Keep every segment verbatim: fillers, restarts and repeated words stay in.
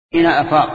حين أفاق.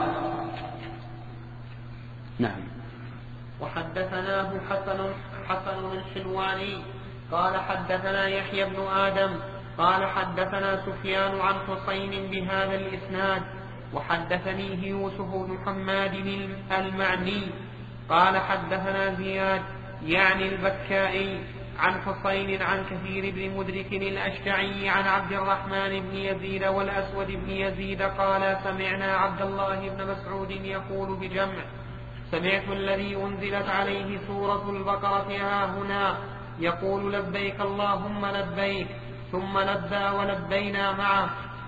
نعم. وحدثناه حسن حسن الحلواني قال حدثنا يحيى بن آدم قال حدثنا سفيان عن حسين بهذا الإسناد وحدثنيه يوسف بن حماد المعني قال حدثنا زياد يعني البكائي عن حسين عن كثير بن مدرك الأشجعي عن عبد الرحمن بن يزيد والأسود بن يزيد قال سمعنا عبد الله بن مسعود يقول بجمع سمعت الذي أنزلت عليه سورة البقرة ها هنا يقول لبيك اللهم لبيك ثم لبى ولبينا معه.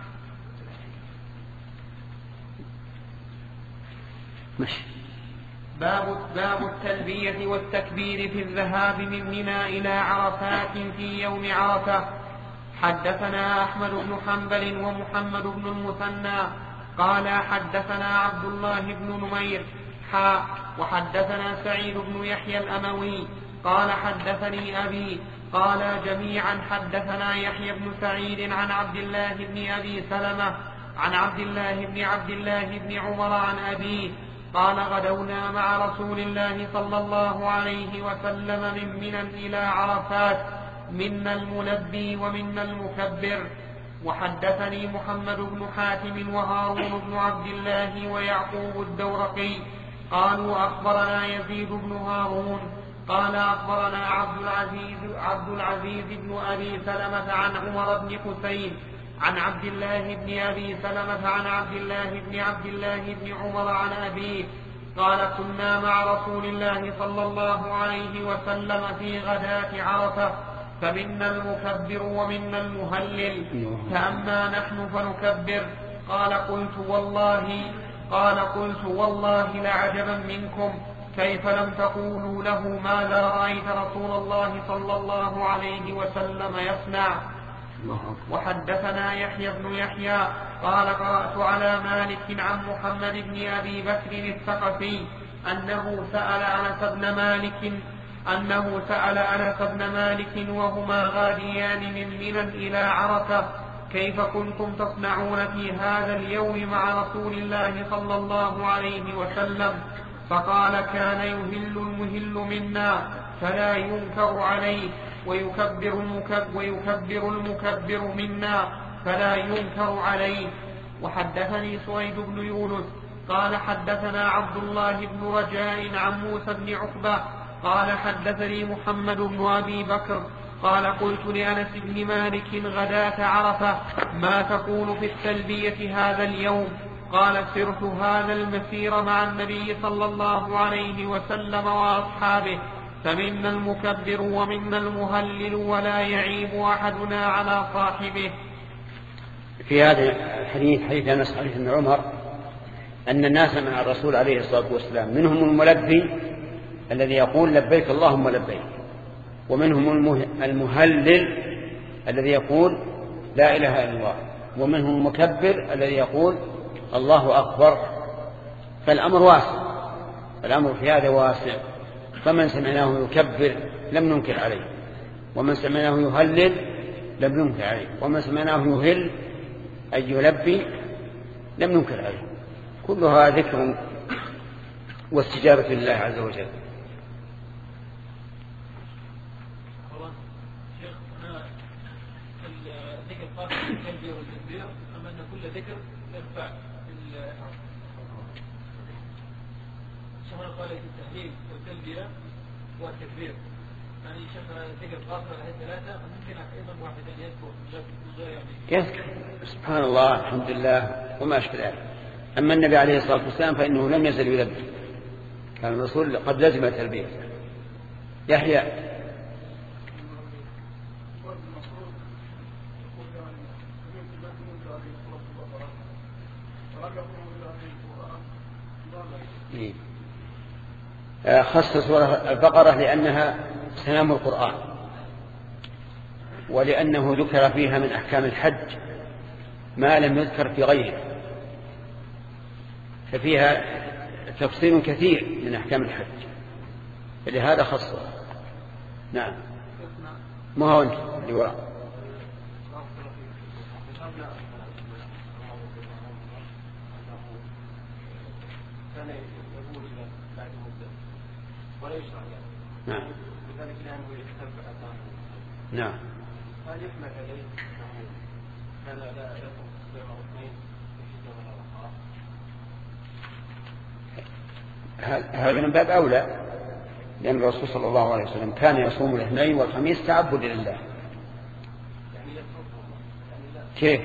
ماشي. باب باب التلبية والتكبير في الذهاب من منى إلى عرفات في يوم عرفة. حدثنا أحمد بن حنبل ومحمد بن المثنى قال حدثنا عبد الله بن نمير حا وحدثنا سعيد بن يحيى الأموي قال حدثني أبي قال جميعا حدثنا يحيى بن سعيد عن عبد الله بن أبي سلمة عن عبد الله بن عبد الله بن عمر عن أبيه قال غدونا مع رسول الله صلى الله عليه وسلم من منى إلى عرفات منا الملبي ومنا المكبر. وحدثني محمد بن حاتم وهارون بن عبد الله ويعقوب الدورقي قالوا أخبرنا يزيد بن هارون قال أخبرنا عبد العزيز, عبد العزيز بن أبي سلمة عن عمر بن حسين عن عبد الله بن أبي سلمة عن عبد الله بن عبد الله بن عمر عن أبيه قال كنا مع رسول الله صلى الله عليه وسلم في غداة عرفة فمنا المكبر ومنا المهلل فأما نحن فنكبر قال قلت والله قال قلت والله لعجبا منكم كيف لم تقولوا له ماذا رأيت رسول الله صلى الله عليه وسلم يصنع. وحدثنا يحيى بن يحيى قال قرأت على مالك عن محمد بن أبي بكر الثقفي أنه سأل أنس بن مالك أنه سأل أنس بن مالك وهما غاديان من منى إلى عرفة كيف كنتم تصنعون في هذا اليوم مع رسول الله صلى الله عليه وسلم فقال كان يهل المهل منا فلا ينكر عليه ويكبر المكبر, ويكبر المكبر منا فلا ينكر عليه. وحدثني سويد بن يونس قال حدثنا عبد الله بن رجاء عن موسى بن عقبة قال حدثني محمد بن أبي بكر قال قلت لأنس بن مالك غداة عرفة ما تقول في التلبية هذا اليوم قال سرت هذا المسير مع النبي صلى الله عليه وسلم وأصحابه فمنا المكبر ومنا المهلل ولا يعيب أحدنا على صاحبه. في هذا الحديث حديث أنس حديث ابن عمر أن الناس مع الرسول عليه الصلاة والسلام منهم الملبي الذي يقول لبيك اللهم لبيك ومنهم المهلل الذي يقول لا إله إلا الله ومنهم المكبر الذي يقول الله أكبر. فالأمر واسع الأمر في هذا واسع فمن سمعناه يكبر لم ننكر عليه ومن سمعناه يهلل لم ننكر عليه ومن سمعناه يهل أي يلبي لم ننكر عليه. كلها ذكر واستجابة لله عز وجل. قال التهليل والتلبية والتكبير يعني شيخ ذكر قاصر على الثلاثة ممكن أيضا واحد أن يذكر يعني يذكر سبحان الله الحمد لله وما أشكل ذلك. أما النبي عليه الصلاة والسلام فإنه لم يزل يلبي كان الرسول قد لزم التلبية. يحيى خص سورة البقرة لأنها سلام القرآن ولأنه ذكر فيها من أحكام الحج ما لم يذكر في غيره ففيها تفصيل كثير من أحكام الحج فلهذا خصه. نعم ما هو أنت اللي وراء كان يقول إلى بعد مدة ولا يشرع يعني. نعم. لذلك لأنه يتبع أثاره. نعم. هل يحمل عليه أنه كان لا يصوم يوم أو اثنين في يوم الأربعاء؟ هذا من باب أولى، لأن الرسول صلى الله عليه وسلم كان يصوم الاثنين والخميس تعبد لله. كيف؟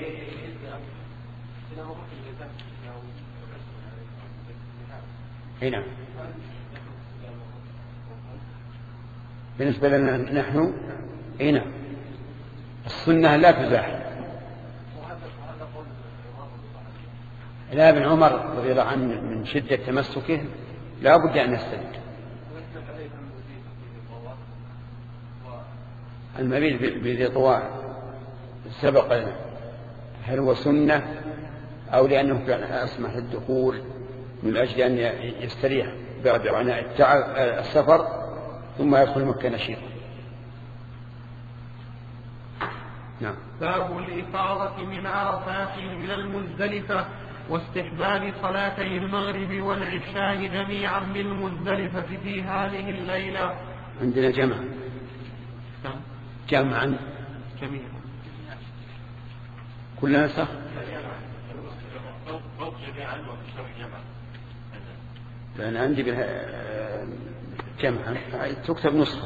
هنا بالنسبة لنا نحن هنا السنة لا تزاحم. لا، ابن عمر رضي الله عنه من شدة تمسكه لا بد أن يستند. المبيت بذي طواء سبق لنا، هل هو سنة أو لأنه كان أسمح الدخول من أجل أن يستريح بعد عناء التعب السفر ثم يدخل مكة نشيطا. نعم. باب الإفاضة من عرفات إلى المزدلفة واستحباب صلاتي المغرب والعشاء جميعا بالمزدلفة في هذه الليلة. عندنا جمع جمعا جميعا كلنا صح. فأنا عندي جمعا تكتب نسخة.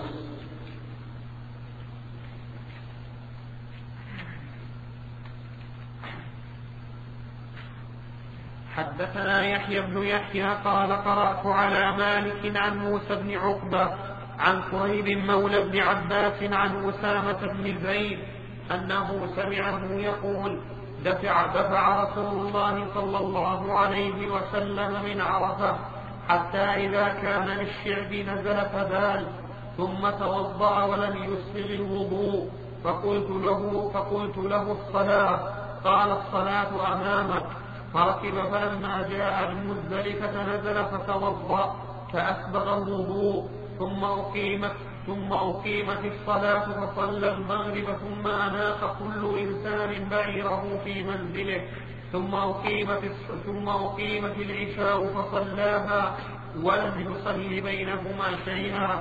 حدثنا يحيى بن يحيى قال قرأت على مالك عن موسى بن عقبة عن قريب مولى بن عباس عن أسامة بن زيد أنه سمعه يقول دفع, دفع رسول الله صلى الله عليه وسلم من عرفة حتى إذا كان للشعب نزل فبال ثم توضأ ولم يسبغ الوضوء فقلت له, فقلت له الصلاة قال الصلاة أمامك فركب فلما جاء المزدلفة نزل فتوضأ فأسبغ الوضوء ثم أقيمت, ثم أقيمت الصلاة فصلى المغرب ثم أناق كل إنسان بعيره في منزله ثم أقيمت, ثم أقيمت العشاء فصلاها ولم يصل بينهما شيئا.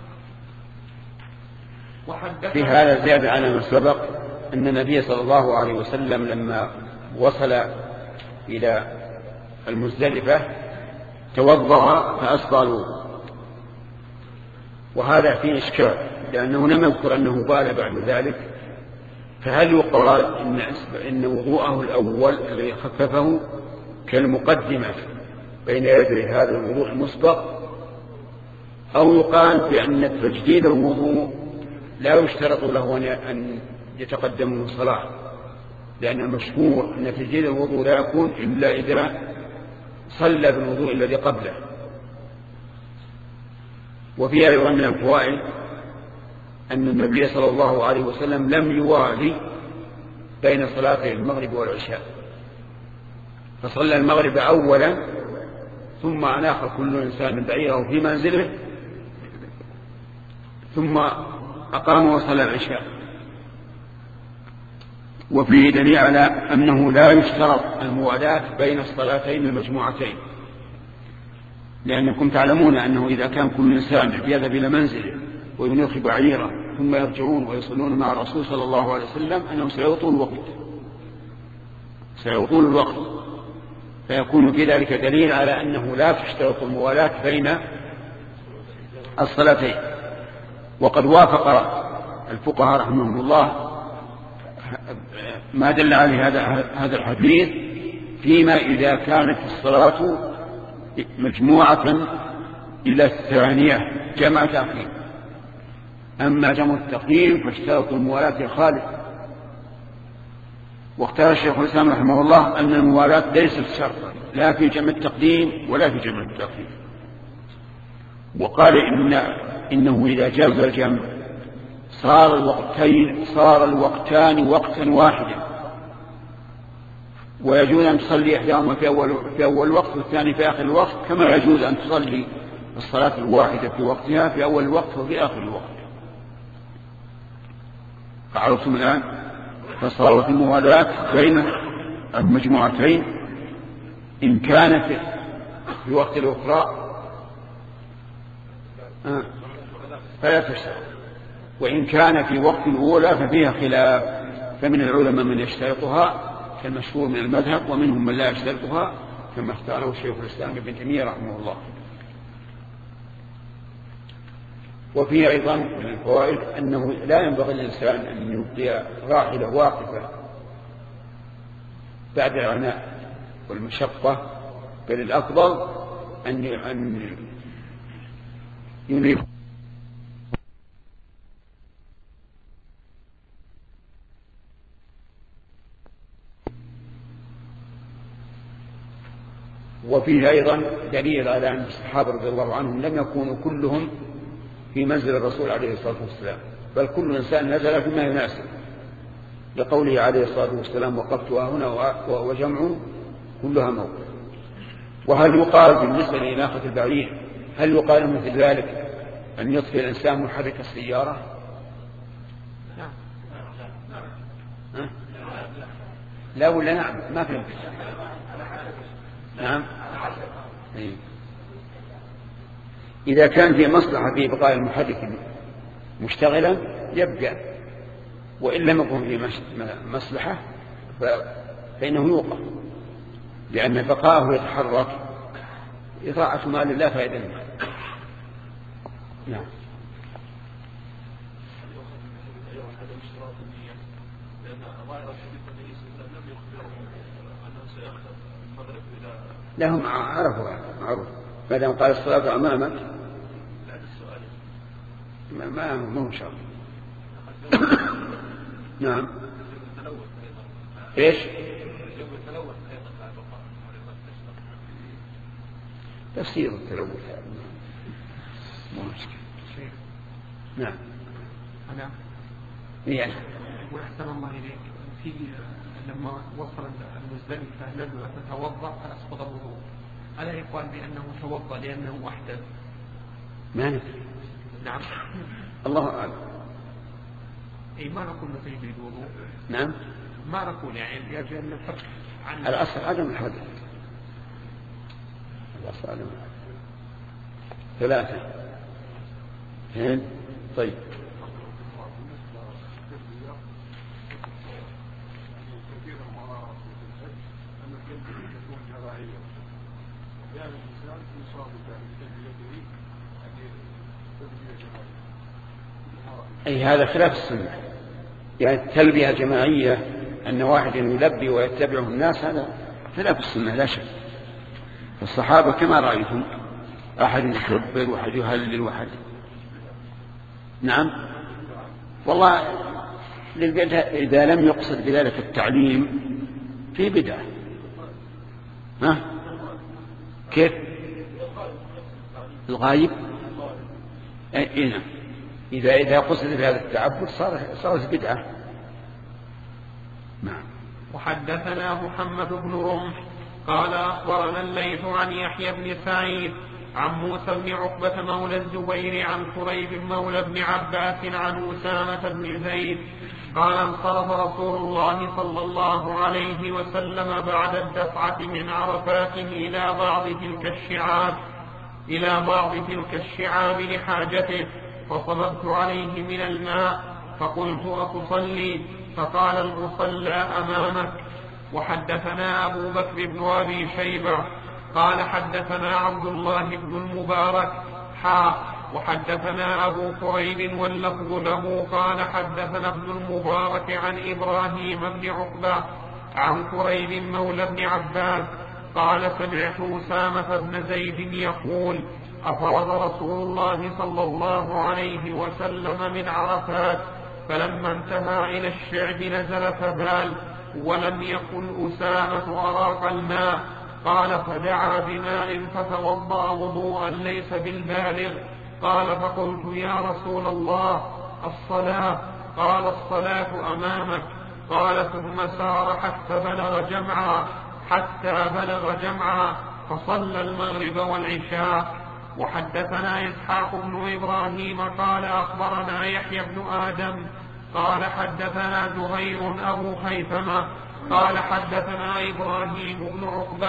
في هذا زيادة على ما سبق أن النبي صلى الله عليه وسلم لما وصل إلى المزدلفة توضأ فأسبغ الوضوء، وهذا فيه إشكال لأنه لم يذكر أنه بال بعد ذلك، فهل يقال إن, إن وضوءه الأول الذي خففه كالمقدمة بين يدي هذا الوضوء المسبق، أو يقال بأن تجديد الوضوء لا يشترط له أن يتقدم من الصلاة، لأن المشهور أن تجديد الوضوء لا يكون إلا إذا صلى بالوضوء الذي قبله. وفيها أيضا من الفوائد أن النبي صلى الله عليه وسلم لم يوالي بين صلاتي المغرب والعشاء، فصلى المغرب أولا ثم أناخ كل إنسان بعيره في منزله ثم أقام وصلى العشاء. وفيه دليل على أنه لا يشترط الموالاة بين الصلاتين المجموعتين، لأنكم تعلمون أنه إذا كان كل إنسان يذهب إلى منزله وينيخ بعيره ثم يرجعون ويصلون مع الرسول صلى الله عليه وسلم أنهم سيطول الوقت سيطول الوقت فيكون في ذلك دليل على أنه لا تشترط الموالاة بين الصلاتين. وقد وافق الفقهاء رحمهم الله ما دل عليه هذا هذا الحديث فيما إذا كانت الصلاة مجموعة إلى الثانية جمع تأخير، أما جمع التقديم فاشترط الموالاة خالص. واختار الشيخ الإسلام رحمه الله أن الموالاة ليست شرطا لا في جمع التقديم ولا في جمع التأخير، وقال إن إنه إذا جاز الجمع صار الوقتين صار الوقتان وقتا واحدا، ويجوز أن تصلي إحداهما في أول في أول وقت والثاني في آخر الوقت، كما يجوز أن تصلي الصلاة الواحدة في وقتها في أول الوقت وفي آخر الوقت. فعرفتم الآن؟ فصارت الموالاة بين المجموعتين إن كانت في وقت الأخرى آه. فلا تشترط، وإن كان في وقت الأولى ففيها خلاف، فمن العلماء من يشترطها كالمشهور من المذهب، ومنهم من لا يشترطها كما اختاره شيخ الإسلام ابن تيمية رحمه الله. وفيه أيضا من الفوائد أنه لا ينبغي للإنسان أن يبقي راحلة واقفة بعد العناء والمشقة، بل الأفضل أن ينيف. وفيه أيضا دليل على أن الصحابة رضي الله عنهم لم يكونوا كلهم في منزل الرسول عليه الصلاة والسلام، بل كل إنسان نزل فيما يناسب، لقوله عليه الصلاة والسلام وقفتها هنا وجمع كلها موقف. وهل يقال بالنسبة لإناقة البعير، هل يقال مثل ذلك أن يطفئ الإنسان محرك السيارة؟ ها؟ لا ولا نعم؟ ما في نعم. إذا كان في مصلحة في بقاء المحرك مشتغلا يبقى، وإن لم يكن في مصلحة فإنه يوقف، لأن بقاءه يتحرك إضاعة مال لا فائدة منه. نعم. لهم عرفوا معروف ما دام قال الصلاة أمامك ما ما مو شرط. نعم. ايش؟ تفسير التلوث مو مشكلة. نعم. أنا يعني وأحسن الله إليك في لما وصل المزدلفة نزل تتوضأ فأسقط الوضوء، ألا يقال بأنه توضأ لأنه أحدث؟ ما ندري. نعم. الله أعلم. أي ما نقول نتيجة الوضوء. نعم. ما نقول يعني يجب أن نفرق عن الأصل عدم الحدث. الأصل عدم الحدث. ثلاثة. اثنين. طيب. أي هذا خلاف السنة، يعني التلبية الجماعية أن واحد يلبي ويتبعه الناس هذا خلاف السنة لا شك. الصحابة كما رأيتم أحد يكبر وأحد يهلل وأحد. نعم. والله إذا لم يقصد بذلك التعليم في بدعة. ها كيف الغايب؟ أي نعم. إذا إذا قصد بهذا التعبد صار صارت بدعة. نعم. وحدثنا محمد بن رمح قال أخبرنا الليث عن يحيى بن سعيد عن موسى بن عقبة مولى الزبير عن كريب مولى بن عباس عن أسامة بن زيد قال انصرف رسول الله صلى الله عليه وسلم بعد الدفعة من عرفات إلى بعض تلك الشعاب إلى بعض تلك الشعاب لحاجته، فصببت عليه من الماء فقلت أتصلي؟ فقال المصلى أمامك. وحدثنا أبو بكر بن أبي شيبة قال حدثنا عبد الله بن المبارك حا وحدثنا أبو كريب واللفظ له قال حدثنا ابن المبارك عن إبراهيم بن عقبة عن كريب مولى بن عباس قال سمعت أسامة بن زيد يقول أفرض رسول الله صلى الله عليه وسلم من عرفات، فلما انتهى إلى الشعب نزل فبال، ولم يكن أسامة أراق الماء. قال فدعا بماء فتوضأ وضوءا ليس بالبالغ. قال فقلت يا رسول الله الصلاة؟ قال الصلاة أمامك. قال ثم سار حتى بلغ جمعا حتى بلغ جمعا فصلى المغرب والعشاء. وحدثنا إسحاق بن إبراهيم قال أخبرنا يحيى بن آدم قال حدثنا زهير أبو خيثمة قال حدثنا إبراهيم بن عقبة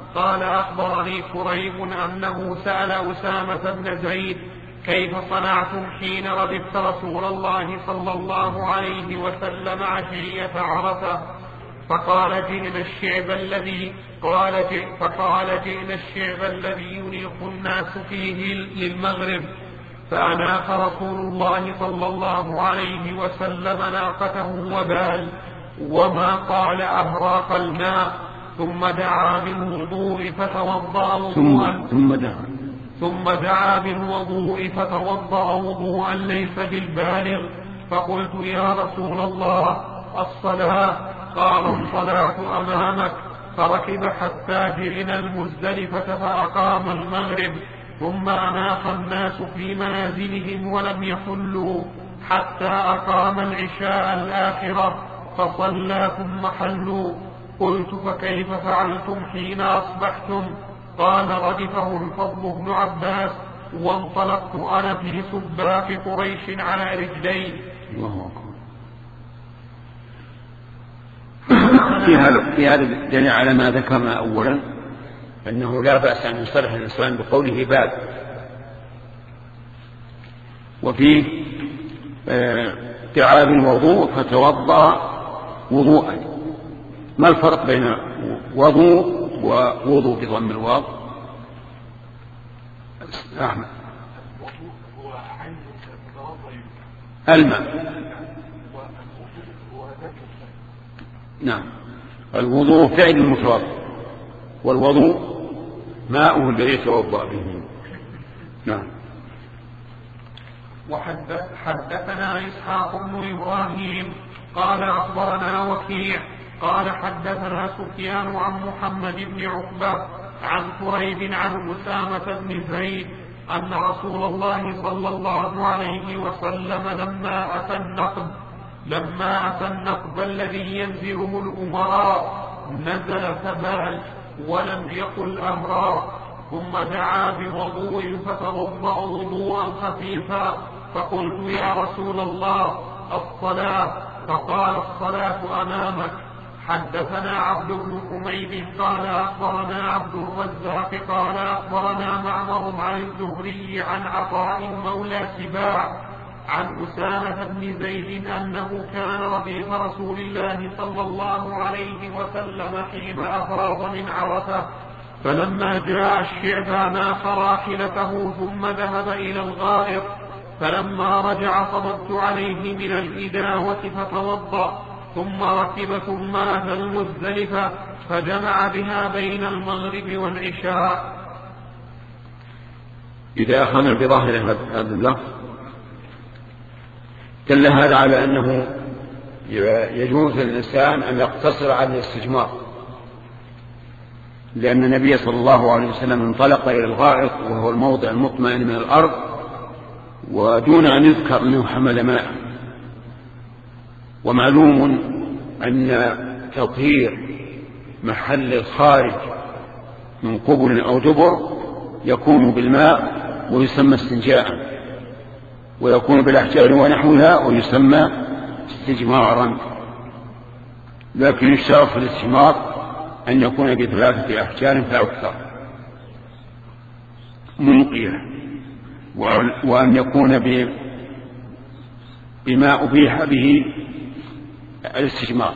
قال أخبرني كريب أنه سأل أسامة بن زيد كيف صنعتم حين ردفت رسول الله صلى الله عليه وسلم عشية عرفة؟ فقال جئنا الشعب الذي قال جئ فقال جئنا الشعب الذي ينيق الناس فيه للمغرب، فأناخ رسول الله صلى الله عليه وسلم ناقته وبال، وما قال أهراق الماء، ثم دعا بالوضوء فتوضأ وضوءا ثم دعا ثم دعا بالوضوء فتوضأ وضوءا ليس بالبالغ. فقلت يا رسول الله الصلاة؟ قال الصلاة أمامك. فركب حتى جئنا المزدلفة فأقام المغرب، ثم أناخ الناس في منازلهم ولم يحلوا حتى أقام العشاء الآخرة فصلى ثم حلوا. قلت فكيف فعلتم حين أصبحتم؟ قال ردفه الفضل بن عباس وانطلقت أنا في سباق قريش على رجلي. الله أكبر. في هذا في هذا دليل على ما ذكرنا أولا أنه لا بأس أن يصرح الإنسان بقوله باب، وفيه دعا بالوضوء فتوضأ وضوءا. ما الفرق بين وضوء ووضوء بضم الواو؟ أحمد. الماء. نعم، الوضوء فعل المتوضئ، والوضوء ماؤه الذي يتوضأ به. نعم. وحدثنا إسحاق بن إبراهيم قال أخبرنا وكيع قال حدثنا سفيان عن محمد بن عقبة عن كريب عن أسامة بن زيد أن رسول الله صلى الله عليه وسلم لما أتى النقب لما أتى النقب الذي ينزله الأمراء نزل فبال ولم يقل أمرا، ثم دعا بوضوء فتوضأ وضوءا خفيفا. فقلت يا رسول الله الصلاة؟ فقال الصلاة أمامك. حدثنا عبد بن حميد قال أخبرنا عبد الرزاق قال أخبرنا معمر عن الزهري عن عطاء مولى سباع عن أسامة بن زيد أنه كان رديف رسول الله صلى الله عليه وسلم حين أفرغ من عرفة، فلما جاء الشعب ناخ راحلته ثم ذهب إلى الغائط، فلما رجع صببت عليه من الإداوة فتوضأ، ثم ركب ثم أتى المزدلفة فجمع بها بين المغرب والعشاء. إذا أخذنا بظاهر هذا اللفظ دل هذا على أنه يجوز للإنسان أن يقتصر على الاستجمار، لأن النبي صلى الله عليه وسلم انطلق إلى الغائط وهو الموضع المطمئن من الأرض ودون أن يذكر أنه حمل ماء. ومعلوم أن تطهير محل الخارج من قبل أو دبر يكون بالماء ويسمى استنجاء، ويكون بالأحجار ونحوها ويسمى استجمارا، لكن يشترط في الاستجمار أن يكون بثلاثة أحجار فأكثر منقية، وأن يكون بما أبيح به الاستجمار.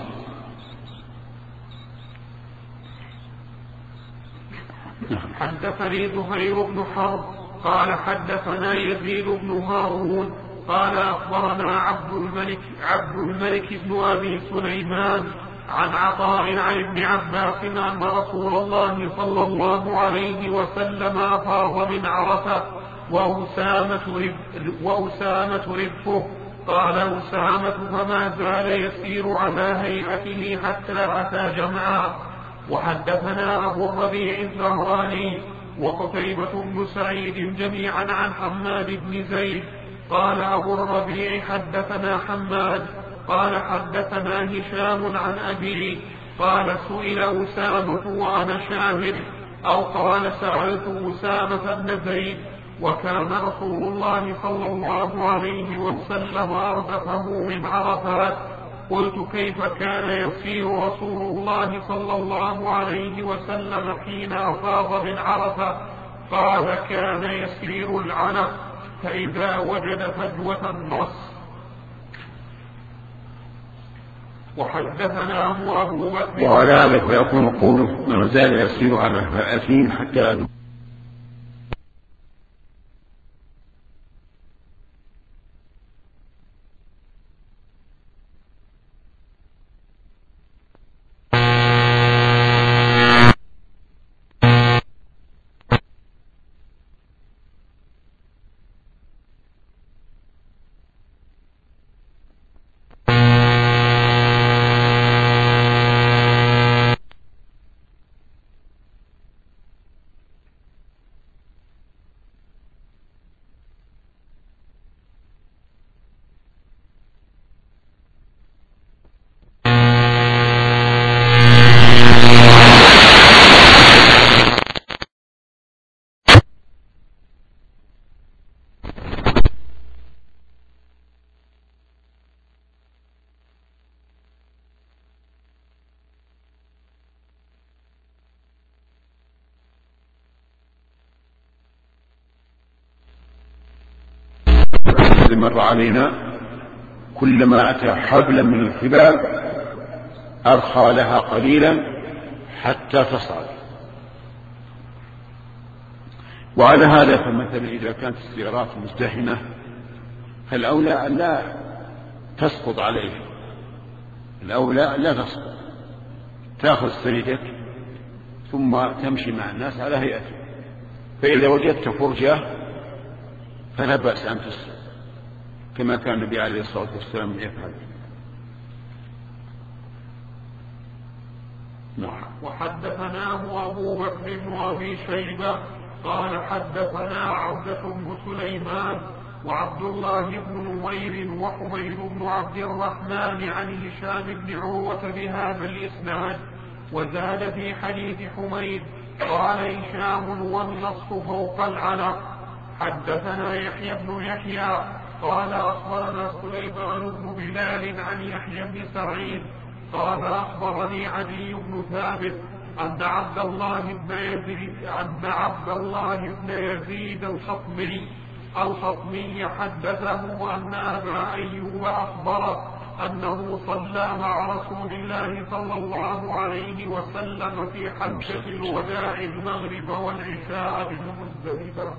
حدثني زهير بن حرب قال حدثنا يزيد بن هارون قال أخبرنا عبد الملك عبد الملك بن أبي سليمان عن عطاء عن ابن عباس أن رسول الله صلى الله عليه وسلم أفاض من عرفة وأسامة وأسامة رفقه. قال أسامة فما زال يسير على هيئته حتى أتى جمعا. وحدثنا أبو الربيع الزهراني وقتيبة بن سعيد جميعا عن حماد بن زيد قال أبو الربيع حدثنا حماد قال حدثنا هشام عن أبيه قال سئل أسامة وأنا شاهد أو قال سألت أسامة بن زيد وكان رسول الله صلى الله عليه وسلم أردفه من عرفات قلت كيف كان يسير رسول الله صلى الله عليه وسلم حين أفاض من عرفة؟ قال كان يسير العنق فإذا وجد فجوة نص. وحدثناه أبو بكر وعلى هذا فيكون قوله ما زال يسير على الأثيم حتى مر علينا كلما أتى حبلا من الحبال أرخى لها قليلا حتى تصعد. وعلى هذا فمثلا إذا كانت السيارات مزدحمة فالأولى أن لا تسقط عليه، الأولى لا تسقط، تأخذ سندك ثم تمشي مع الناس على هيئته، فإذا وجدت فرجة فلا بأس أن تسقط كما كان النبي عليه الصلاة والسلام يفعل. نعم. وحدثناه أبو بكر بن أبي شيبة قال حدثنا عبدة بن سليمان وعبد الله بن نمير وحميد بن عبد الرحمن عن هشام بن عروة بهذا الإسناد، وزاد في حديث حميد قال هشام والنص فوق العنق. حدثنا يحيى بن يحيى قال أخبرنا سليمان بن بلال عن يحيى بن سعيد قال أخبرني علي بن ثابت أن عبد الله بن يزيد أن عبد الله بن يزيد الخطمي الخطمي حدثه أن أبا أيوب أخبره أنه صلى مع رسول الله صلى الله عليه وسلم في حجة الوداع المغرب والعشاء بالمزدلفة.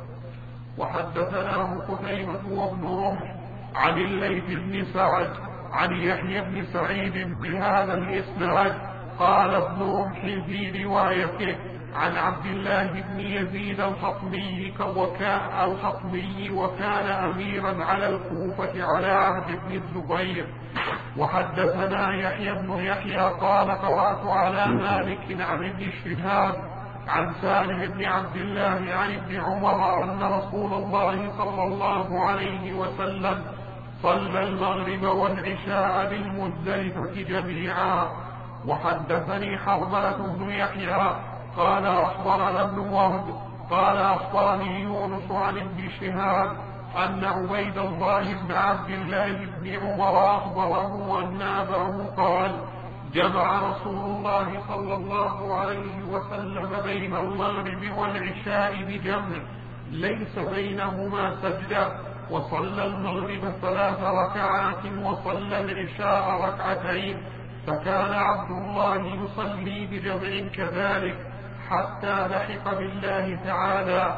وحدثناه قتيبة وابن رمح عن الليث بن سعد عن يحيى بن سعيد بهذا الإسناد. قال ابن رمح في روايته عن عبد الله بن يزيد الخطمي وكان الخطمي وكان أميرا على الكوفة على عهد ابن الزبير. وحدثنا يحيى بن يحيى قال قرأت على مالك عن ابن شهاب عن سالم بن عبد الله عن ابن عمر أن رسول الله صلى الله عليه وسلم صلى المغرب والعشاء بالمزدلفة جميعا. وحدثني حرملة بن يحيى قال أخبرنا ابن وهب قال أخبرني يونس عن ابن شهاب أن عبيد الله بن عبد الله بن عمر أخبره أن أباه قال جمع رسول الله صلى الله عليه وسلم بين المغرب والعشاء بجمع ليس بينهما سجدة، وصلى المغرب ثلاث ركعات وصلى العشاء ركعتين، فكان عبد الله يصلي بجمع كذلك حتى لحق بالله تعالى.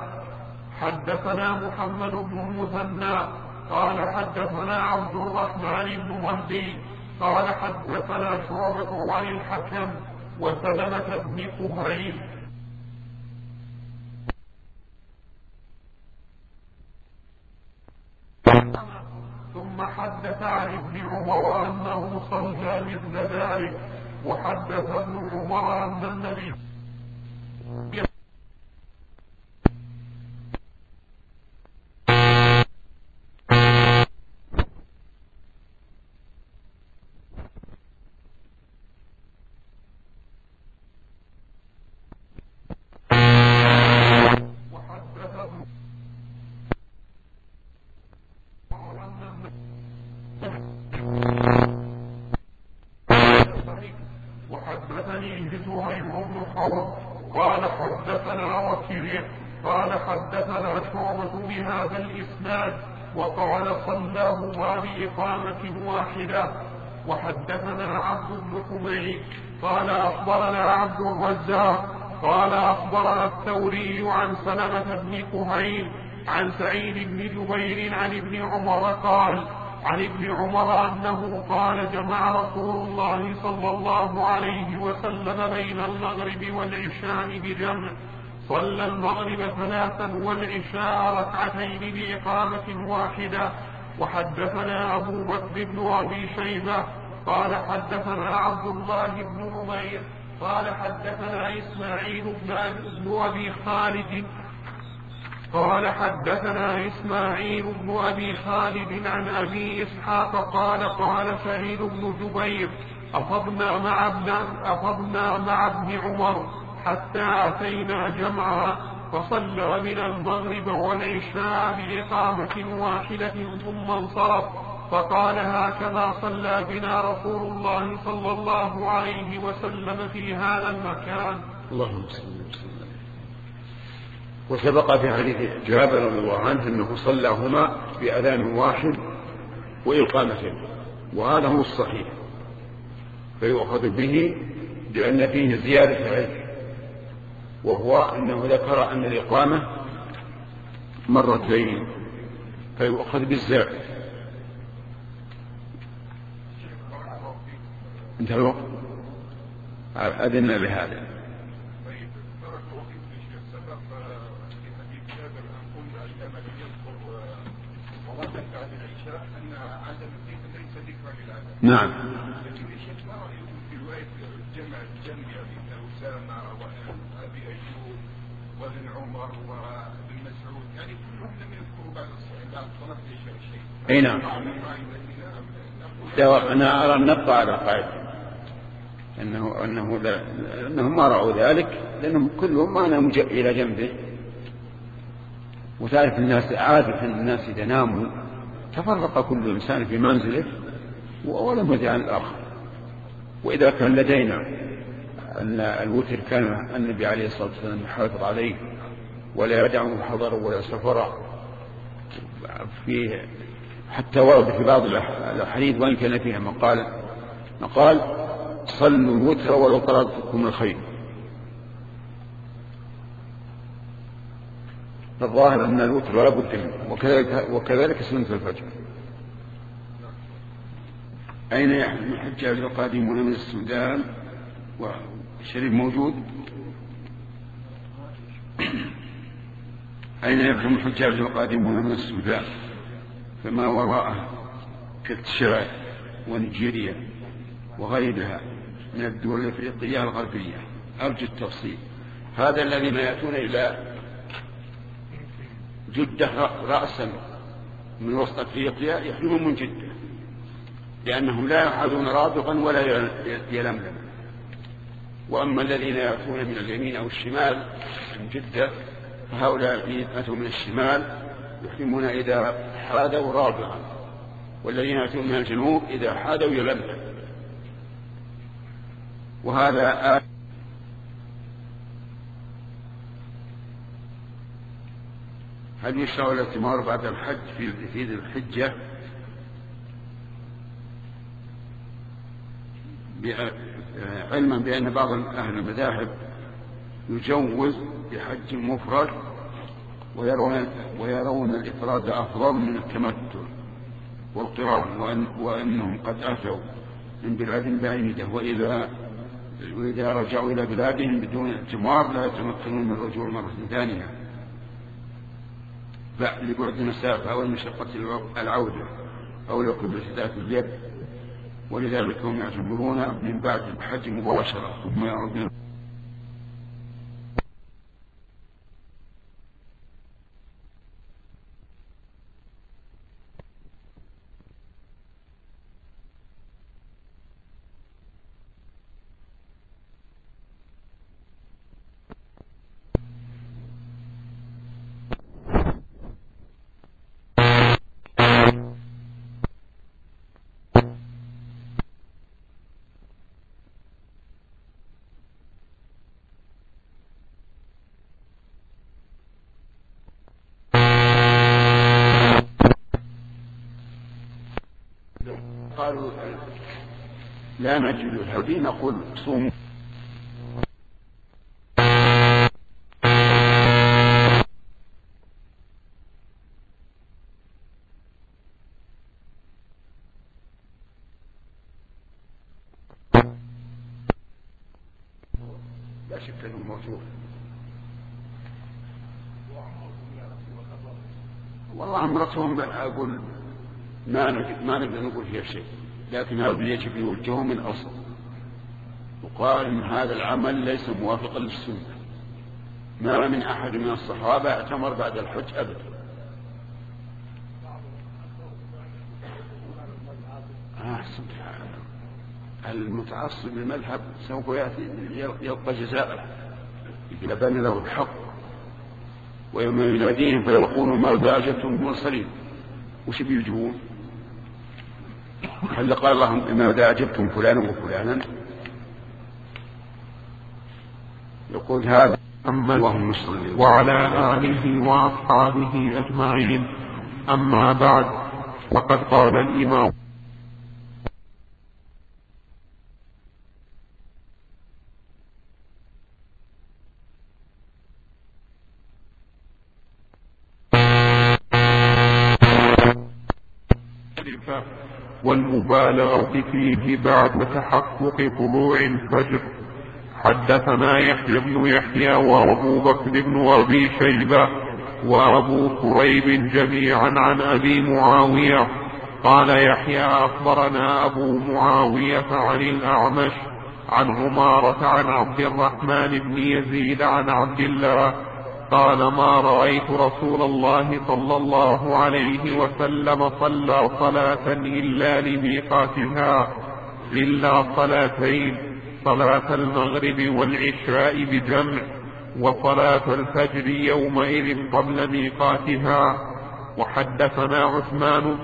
حدثنا محمد بن المثنى قال حدثنا عبد الرحمن بن مهدي قال حدثنا شعبة عن الحكم وسلمة بن كهيل ثم حدث عن ابن عمر أنه صلى مثل ذلك. وحدث ابن عمر أن النبي قال حدثنا شعبة بهذا الإسناد وقال صلاهما بإقامة واحدة. وحدثنا عبد بن حميد قال أخبرنا عبد الرزاق قال أخبرنا الثوري عن سلمة بن كهيل عن سعيد بن جبير عن ابن عمر قال عن ابن عمر أنه قال جمع رسول الله صلى الله عليه وسلم بين المغرب والعشاء بجمع صلى المغرب ثلاثا والعشاء ركعتين بإقامة واحدة. وحدثنا أبو بكر بن أبي شيبة قال حدثنا عبد الله بن نمير قال حدثنا إسماعيل بن أبي خالد قال حدثنا إسماعيل بن أبي خالد عن أبي إسحاق قال قال سعيد بن جبير أفضنا مع ابن, أفضنا مع ابن عمر حتى أتينا جمعا فصلى من المغرب والعشاء بإقامة واحدة ثم انصرف فقال هكذا صلى بنا رسول الله صلى الله عليه وسلم في هذا المكان. اللهم صل وسلم. وسبق في حديث جابر رضي الله عنه أنه صلىهما بأذان واحد وإقامة، وهذا هو الصحيح فيؤخذ به لأن فيه زيادة علم، وهو أنه ذكر أن الإقامة مرتين فيؤخذ بالزائد. انتهى الوقت أذن بهذا. نعم. وابن عمر وابن مسعود يعني كلهم لم يذكروا بعد الصلاة صلاة العشاء شيء. اي نعم. انا ارى ان نبقى على قاعده انه انه انهم ما راوا ذلك لانهم كلهم ما ناموا الى جنبه. وتعرف الناس عاده الناس اذا ناموا تفرق كل انسان في منزله ولم يدع عن الاخر. واذا كان لدينا أن الوتر كان النبي عليه الصلاة والسلام يحافظ عليه ولا يدعه حضر ولا سفر فيه، حتى ورد في بعض الحديث وإن كان فيها مقال مقال صلوا الوتر ولو طردتكم الخير. فالظاهر أن الوتر ولا بد منه، وكذلك, وكذلك سنة الفجر. أين يحرم الحجاج القادمون من السودان؟ والشريف موجود. أين يحرم الحجاج القادمون من السودان فما وراءه كالتشراء ونيجيريا وغيرها من الدول الأفريقية الغربية؟ أرجو التفصيل. هذا الذين يأتون إلى جدة رأسا من وسط أفريقيا يحرمون من جدة لأنهم لا يحاذون رابغا ولا يلملم. وأما الذين يأتون من اليمين أو الشمال من جدة فهؤلاء يأتون من الشمال يحرمون إذا حاذوا رابغا، والذين يأتون من الجنوب إذا حاذوا يلملم. وهذا هل يشرع الاعتمار بعد الحج في ذي الحجة؟ علما بأن بعض أهل المذاهب يجوز بحج مفرد ويرون, ويرون الإفراد أفضل من التمتع والقران، وأن وأنهم قد أتوا من بلاد بعيدة وإذا, وإذا رجعوا إلى بلادهم بدون اعتمار لا يتمكنون من الرجوع مرة ثانية لبعد المسافة أو المشقة العودة أو لقبل ذات اليد، ولذلك هم يعتبرون من بعد الحج مباشرة ثم يعودون. لا نجد الحديث نقول صوموا. لا شك انه موجود. والله امرتهم اقول ما ما نقدر نقول فيها شيء، لكن هذا يجب يوجهه من اصل، وقال ان هذا العمل ليس موافقا للسنه. ما من احد من الصحابه اعتمر بعد الحج ابدا. آه المتعصب للمذهب سوف ياتي يلقى جزاءه اذا بان له الحق، ويوم يناديهم فيقولوا ماذا اجبتم المرسلين. وش بيجيبون؟ هل قال اللهم ماذا اجبتم فلانا وفلانا؟ يقول هذا محمد وعلى آله وأصحابه أجمعين. أما بعد، فقد قال الإمام والمبالغة فيه بعد تحقق طلوع الفجر. حدثنا يحيى بن يحيى وأبو بكر بن أبي شيبة وأبو كريب جميعا عن أبي معاوية قال يحيى أخبرنا أبو معاوية عن الأعمش عن عمارة عن عبد الرحمن بن يزيد عن عبد الله قال ما رأيت رسول الله صلى الله عليه وسلم صلى صلاة إلا لميقاتها إلا صلاتين، صلاة المغرب والعشاء بجمع، وصلاة الفجر يومئذ قبل ميقاتها. وحدثنا عثمان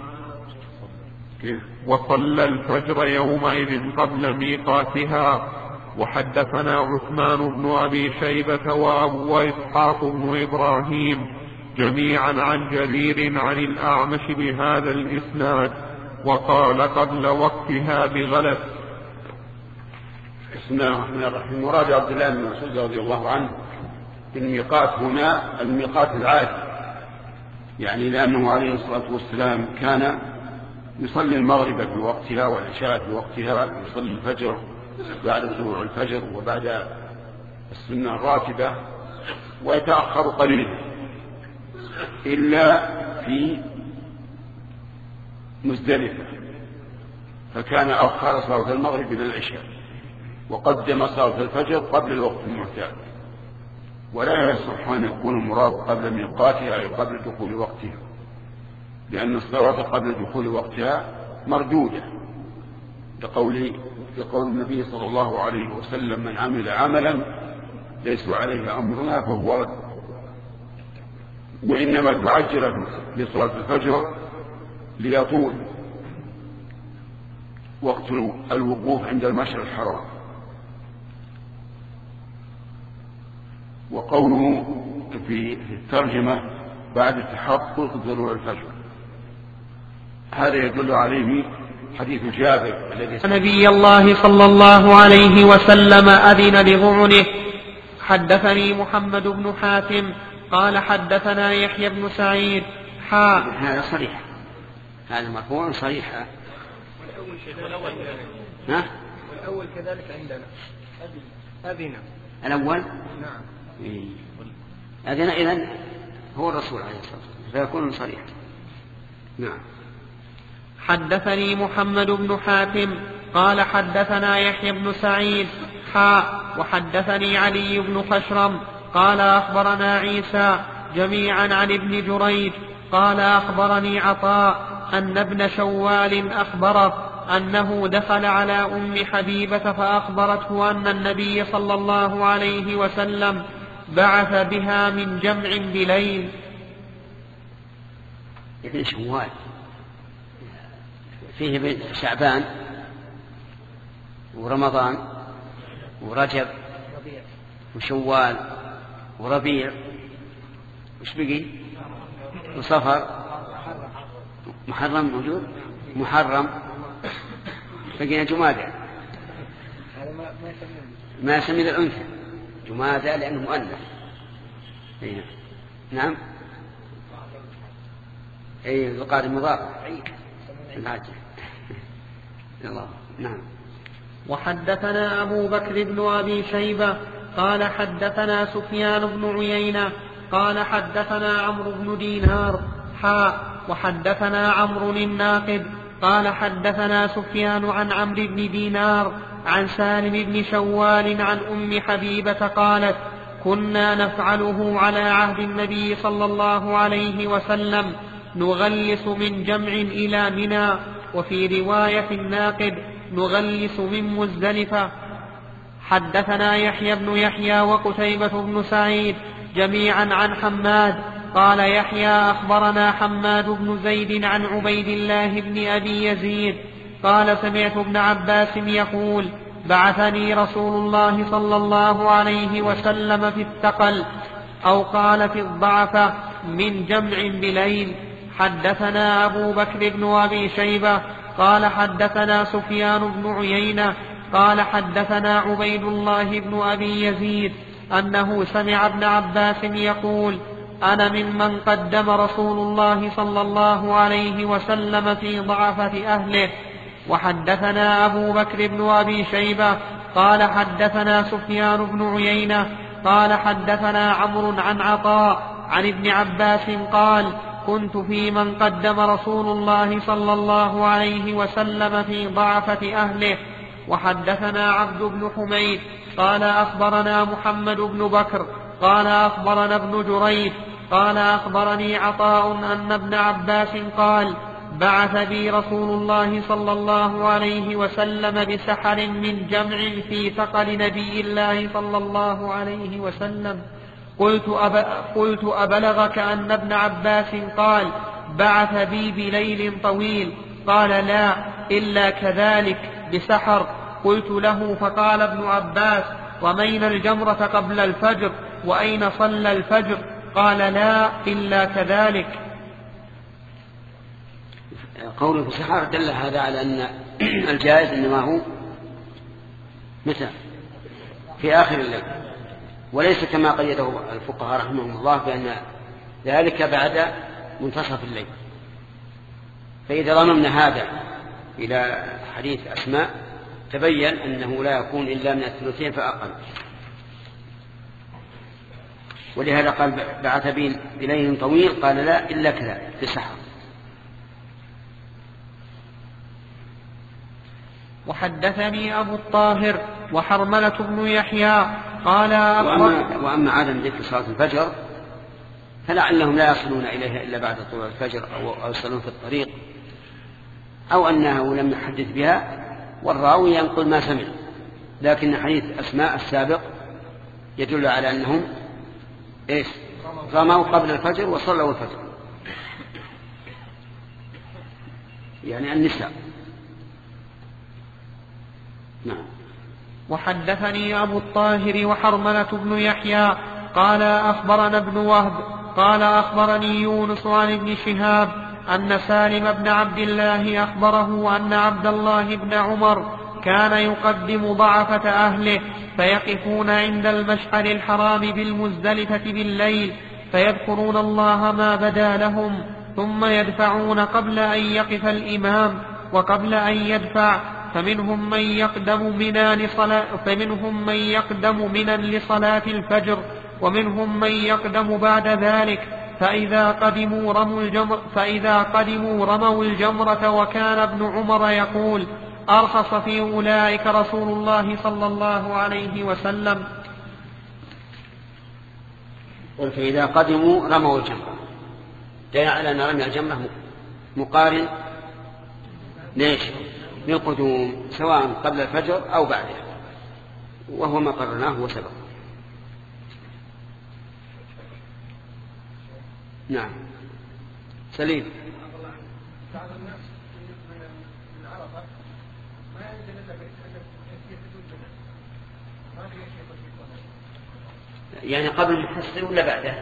وصلى الفجر يومئذ قبل ميقاتها. وحدثنا عثمان بن أبي شيبة وأبو إسحاق بن إبراهيم جميعا عن جرير عن الأعمش بهذا الإسناد، وقال قبل وقتها بغلس. بسم الله الرحمن الرحيم. مراد عبد الله بن مسعود رضي الله عنه الميقات هنا الميقات العادي، يعني لأنه عليه الصلاة والسلام كان يصلي المغرب في وقتها والعشاء في وقتها، يصلي الفجر بعد طلوع الفجر وبعد السنة الراتبة، ويتأخر قليلا إلا في مزدلفة، فكان أخر صلاة المغرب إلى العشاء وقدم صلاة الفجر قبل الوقت المعتاد. ولا يصح أن يكون المراد قبل ميقاتها أي قبل دخول وقتها، لأن الصلاة قبل دخول وقتها مردودة، لقول لقول النبي صلى الله عليه وسلم من عمل عملا ليس عليه أمرنا فهو رد. وإنما تعجل لصلاة الفجر ليطول وقت الوقوف عند المشعر الحرام. وقوله في الترجمة بعد تحقق طلوع الفجر هذا يدل عليه حديث جابر الذي نبي الله صلى الله عليه وسلم أذن لظعنه. حدثني محمد بن حاتم قال حدثنا يحيى بن سعيد حا هذا صريح، هذا مرفوع صريح. والأول ها؟ والأول كذلك عندنا أذن الأول نعم إيه. أذن إذن هو الرسول عليه الصلاة والسلام فيكون صريح. نعم. حدثني محمد بن حاتم قال حدثنا يحيى بن سعيد حا وحدثني علي بن خشرم قال أخبرنا عيسى جميعا عن ابن جريج قال أخبرني عطاء أن ابن شوال أخبره أنه دخل على أم حبيبة فأخبرته أن النبي صلى الله عليه وسلم بعث بها من جمع بليل. ابن شوال فيه شعبان ورمضان ورجب وشوال وربيع وش بقي وصفر محرم موجود محرم بقينا جمادى ما يسمى الأنثى جمادى لأنه مؤنث. نعم أي ذو القعدة مضاف العاجل. الله. نعم. وحدثنا أبو بكر بن أبي شيبة قال حدثنا سفيان بن عيينة قال حدثنا عمرو بن دينار حاء وحدثنا عمرو الناقد قال حدثنا سفيان عن عمرو بن دينار عن سالم بن شوال عن أم حبيبة قالت كنا نفعله على عهد النبي صلى الله عليه وسلم نغلس من جمع إلى منى. وفي رواية الناقد نغلس من مزدلفة. حدثنا يحيى بن يحيى وقتيبة بن سعيد جميعا عن حماد قال يحيى أخبرنا حماد بن زيد عن عبيد الله بن أبي يزيد قال سمعت ابن عباس يقول بعثني رسول الله صلى الله عليه وسلم في الثقل أو قال في الضعف من جمع بليل. حدثنا أبو بكر بن أبي شيبة قال حدثنا سفيان بن عيينة قال حدثنا عبيد الله بن أبي يزيد أنه سمع ابن عباس يقول أنا ممن قدم رسول الله صلى الله عليه وسلم في ضعفة أهله. وحدثنا أبو بكر بن أبي شيبة قال حدثنا سفيان بن عيينة قال حدثنا عمرو عن عطاء عن ابن عباس قال كنت في من قدم رسول الله صلى الله عليه وسلم في ضعفة أهله. وحدثنا عبد بن حميد قال أخبرنا محمد بن بكر قال أخبرنا ابن جريج قال أخبرني عطاء أن ابن عباس قال بعث بي رسول الله صلى الله عليه وسلم بسحر من جمع في ثقل نبي الله صلى الله عليه وسلم. قلت, أب... قلت أبلغك أن ابن عباس قال بعث بي بليل طويل؟ قال لا إلا كذلك بسحر. قلت له فقال ابن عباس ومين الجمرة قبل الفجر وأين صلى الفجر؟ قال لا إلا كذلك. قوله بسحر دل هذا على أن الجائز إنما هو متى في آخر الليل وليس كما قيده الفقهاء رحمهم الله بأن ذلك بعد منتصف الليل. فإذا ضممنا هذا إلى حديث أسماء تبين أنه لا يكون إلا من الثلثين فأقل. ولهذا قال بعث بي بليل طويل قال لا إلا كذا بسحر. وحدثني أبو الطاهر وحرملة بن يحيى قال وأما, وأما عدم ذكر صلاة الفجر فلعلهم لا يصلون إليها إلا بعد طلوع الفجر أو يصلون في الطريق أو أنه لم يحدث بها والراوي ينقل ما سمع. لكن حديث أسماء السابق يدل على أنهم إيش رموا قبل الفجر وصلوا الفجر يعني النساء. نعم. وحدثني أبو الطاهر وحرملة بن يحيى قال أخبرنا ابن وهب قال أخبرني يونس عن ابن شهاب أن سالم بن عبد الله أخبره أن عبد الله بن عمر كان يقدم ضعفة أهله فيقفون عند المشعر الحرام بالمزدلفة بالليل فيذكرون الله ما بدا لهم ثم يدفعون قبل أن يقف الإمام وقبل أن يدفع فمنهم من يقدم منا لصلاة فمنهم من يقدم منا لصلاة الفجر ومنهم من يقدم بعد ذلك فإذا قدموا رموا الجمر فإذا قدموا رموا الجمرة. وكان ابن عمر يقول أرخص في أولئك رسول الله صلى الله عليه وسلم. قلت إذا قدموا رموا الجمرة دل على أن رمي الجمرة مقارن ليش للقدوم سواء قبل الفجر أو بعده وهو ما قررناه وسبق. نعم. سليم. يعني قبل المحصل ولا بعده؟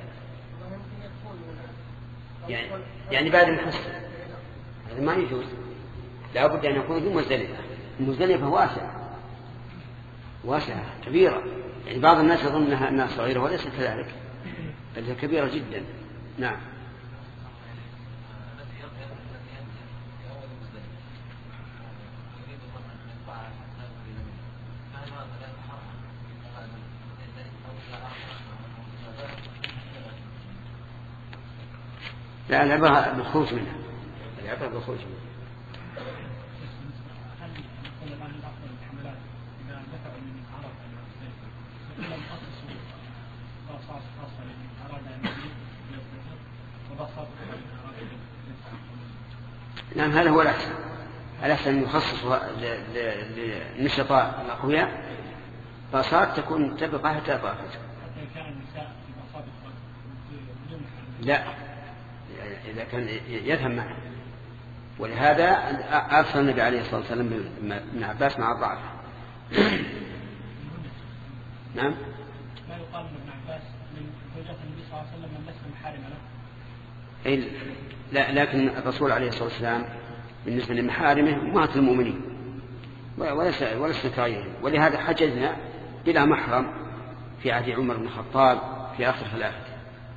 يعني يعني بعد المحصل هذا ما يجوز. لا بد أن يكون في مزدلفة. المزدلفة واسعة واسعة كبيرة، يعني بعض الناس يظنها أنها صغيرة وليست كذلك، بل هي كبيرة جدا. نعم. لا، العبرة بالخروج منها، العبرة بالخروج منها. نعم، هذا هو الأحسن. الأحسن أن يخصص للنشطاء الأقوياء باصات تكون تبقى حتى طاقته. لا، إذا كان يفهم معه، ولهذا أرسل النبي عليه الصلاة والسلام ابن عباس مع الضعف. نعم. لا يقال ابن عباس من زوجات النبي صلى الله عليه وسلم من لسنا محارم له. إيه لا، لكن الرسول عليه الصلاة والسلام بالنسبة لمحارمه أمهات المؤمنين وليس وليس كغيرهم، ولهذا حجزنا بلا محرم في عهد عمر بن الخطاب في آخر خلافته.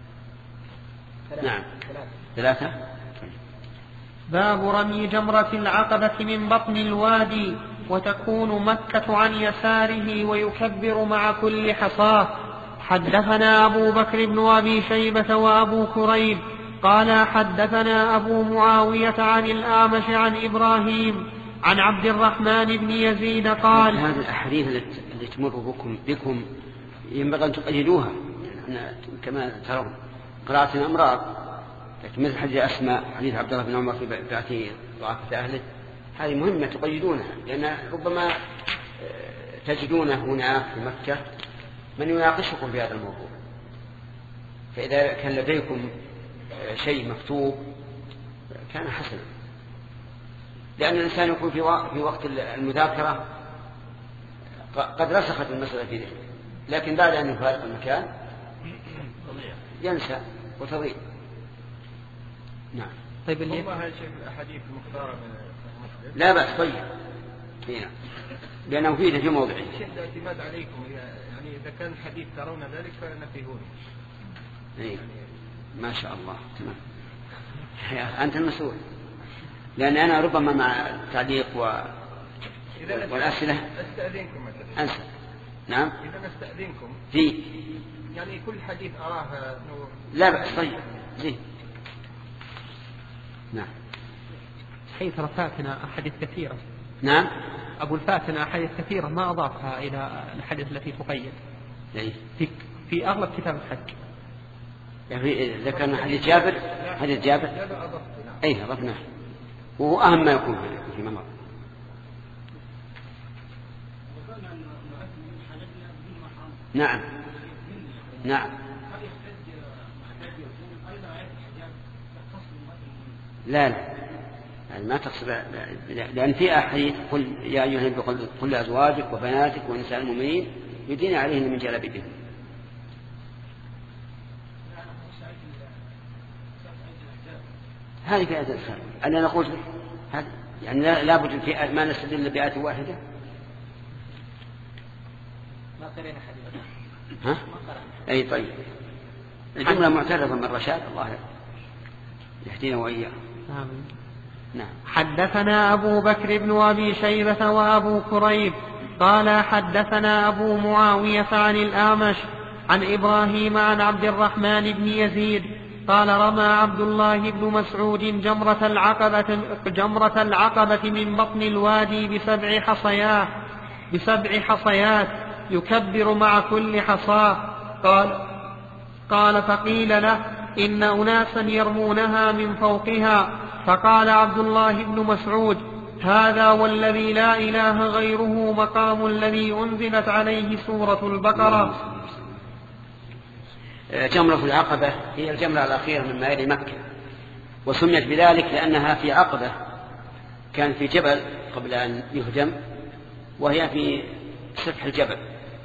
نعم. ثلاثة. باب رمي جمرة العقبة من بطن الوادي، وتكون مكة عن يساره ويكبر مع كل حصاة. حدثنا أبو بكر بن أبي شيبة وأبو كريب قال حدثنا أبو معاوية عن الأعمش عن إبراهيم عن عبد الرحمن بن يزيد قال: هذه الأحاديث التي تمر بكم, بكم ينبغي أن تقيدوها كما ترون. قراءة الأمراض مثل حديث أسماء، حديث عبد الله بن عمر في بعث ضعفة أهله، هذه مهمة تقيدونها، لأن ربما تجدون هناك في مكة من يناقشكم في هذا الموضوع. فإذا كان لديكم شيء مكتوب كان حسنا، لأن الإنسان يكون في وقت المذاكرة قد رسخت المسألة في ذهنه، لكن بعد أن يفارق المكان ينسى وتضيع. نعم. طيب اللي ما هذا شيء الأحاديث المختارة من مسلم لا بأس. طيب هنا لأنه فيه في موضعه. شيء الاعتماد عليكم، يعني إذا كان حديث ترون ذلك فنفيهوني. إيه ما شاء الله. تمام. أنت المسؤول، لأن أنا ربما مع التعليق و... والأسئلة أستأذنكم مثلا. أنسى. نعم. إذا نستأذنكم في يعني كل حديث أراه نور. لا بأس. طيب زين. نعم. حيث رفعتنا أحاديث كثيرة. نعم. أبو الفاتنة أحاديث كثيرة ما أضافها إلى الحديث التي تقيد. أي. في في أغلب كتاب الحج. يعني ذكرنا حديث جابر. حديث جابر. أي أضفناه، وهو أهم ما يكون في ممر. نعم نعم. لا لا يعني ما تقصد، لأن في أحاديث قل يا أيها النبي قل لأزواجك وبناتك ونساء المؤمنين يدين عليهن من جلابيبهن. هذه في آية الإسلام أنا نقول يعني لا بد في ما نستدل بآية واحدة. ما قرأنا حديث. ها؟ أي طيب. الجملة معترضة من رشاد، الله يهدينا وإياه. آمين. نعم. حدثنا أبو بكر بن أبي شيبة وأبو كريب قال حدثنا أبو معاوية عن الأعمش عن إبراهيم عن عبد الرحمن بن يزيد قال رمى عبد الله بن مسعود جمرة العقبة, جمرة العقبة من بطن الوادي بسبع حصيات بسبع حصيات يكبر مع كل حصاة. قال قال فقيل له إن أناسا يرمونها من فوقها، فقال عبد الله بن مسعود هذا والذي لا إله غيره مقام الذي أنزلت عليه سورة البقرة. جمرة العقبة هي الجمرة الأخيرة من مائل مكة، وسميت بذلك لأنها في عقبة كان في جبل قبل أن يهدم، وهي في سفح الجبل،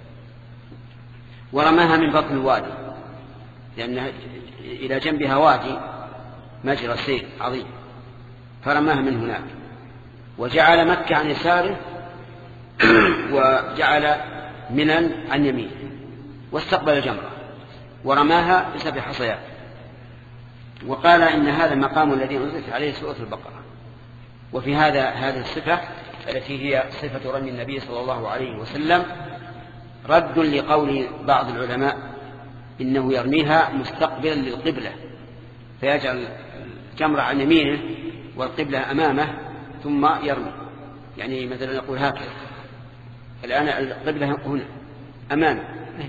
ورماها من بطن الوادي لأنها إلى جنبها وادي مجرى سيل عظيم، فرماها من هناك، وجعل مكة عن يساره وجعل منا عن يمينه واستقبل الجمرة ورماها بسبع حصيات، وقال إن هذا المقام الذي أنزلت عليه سورة البقرة. وفي هذا هذه الصفة التي هي صفة رمي النبي صلى الله عليه وسلم رد لقول بعض العلماء إنه يرميها مستقبلا للقبلة، فيجعل الجمرة عن يمينه والقبلة أمامه ثم يرمي. يعني مثلا يقول هكذا، الآن القبلة هنا أمامه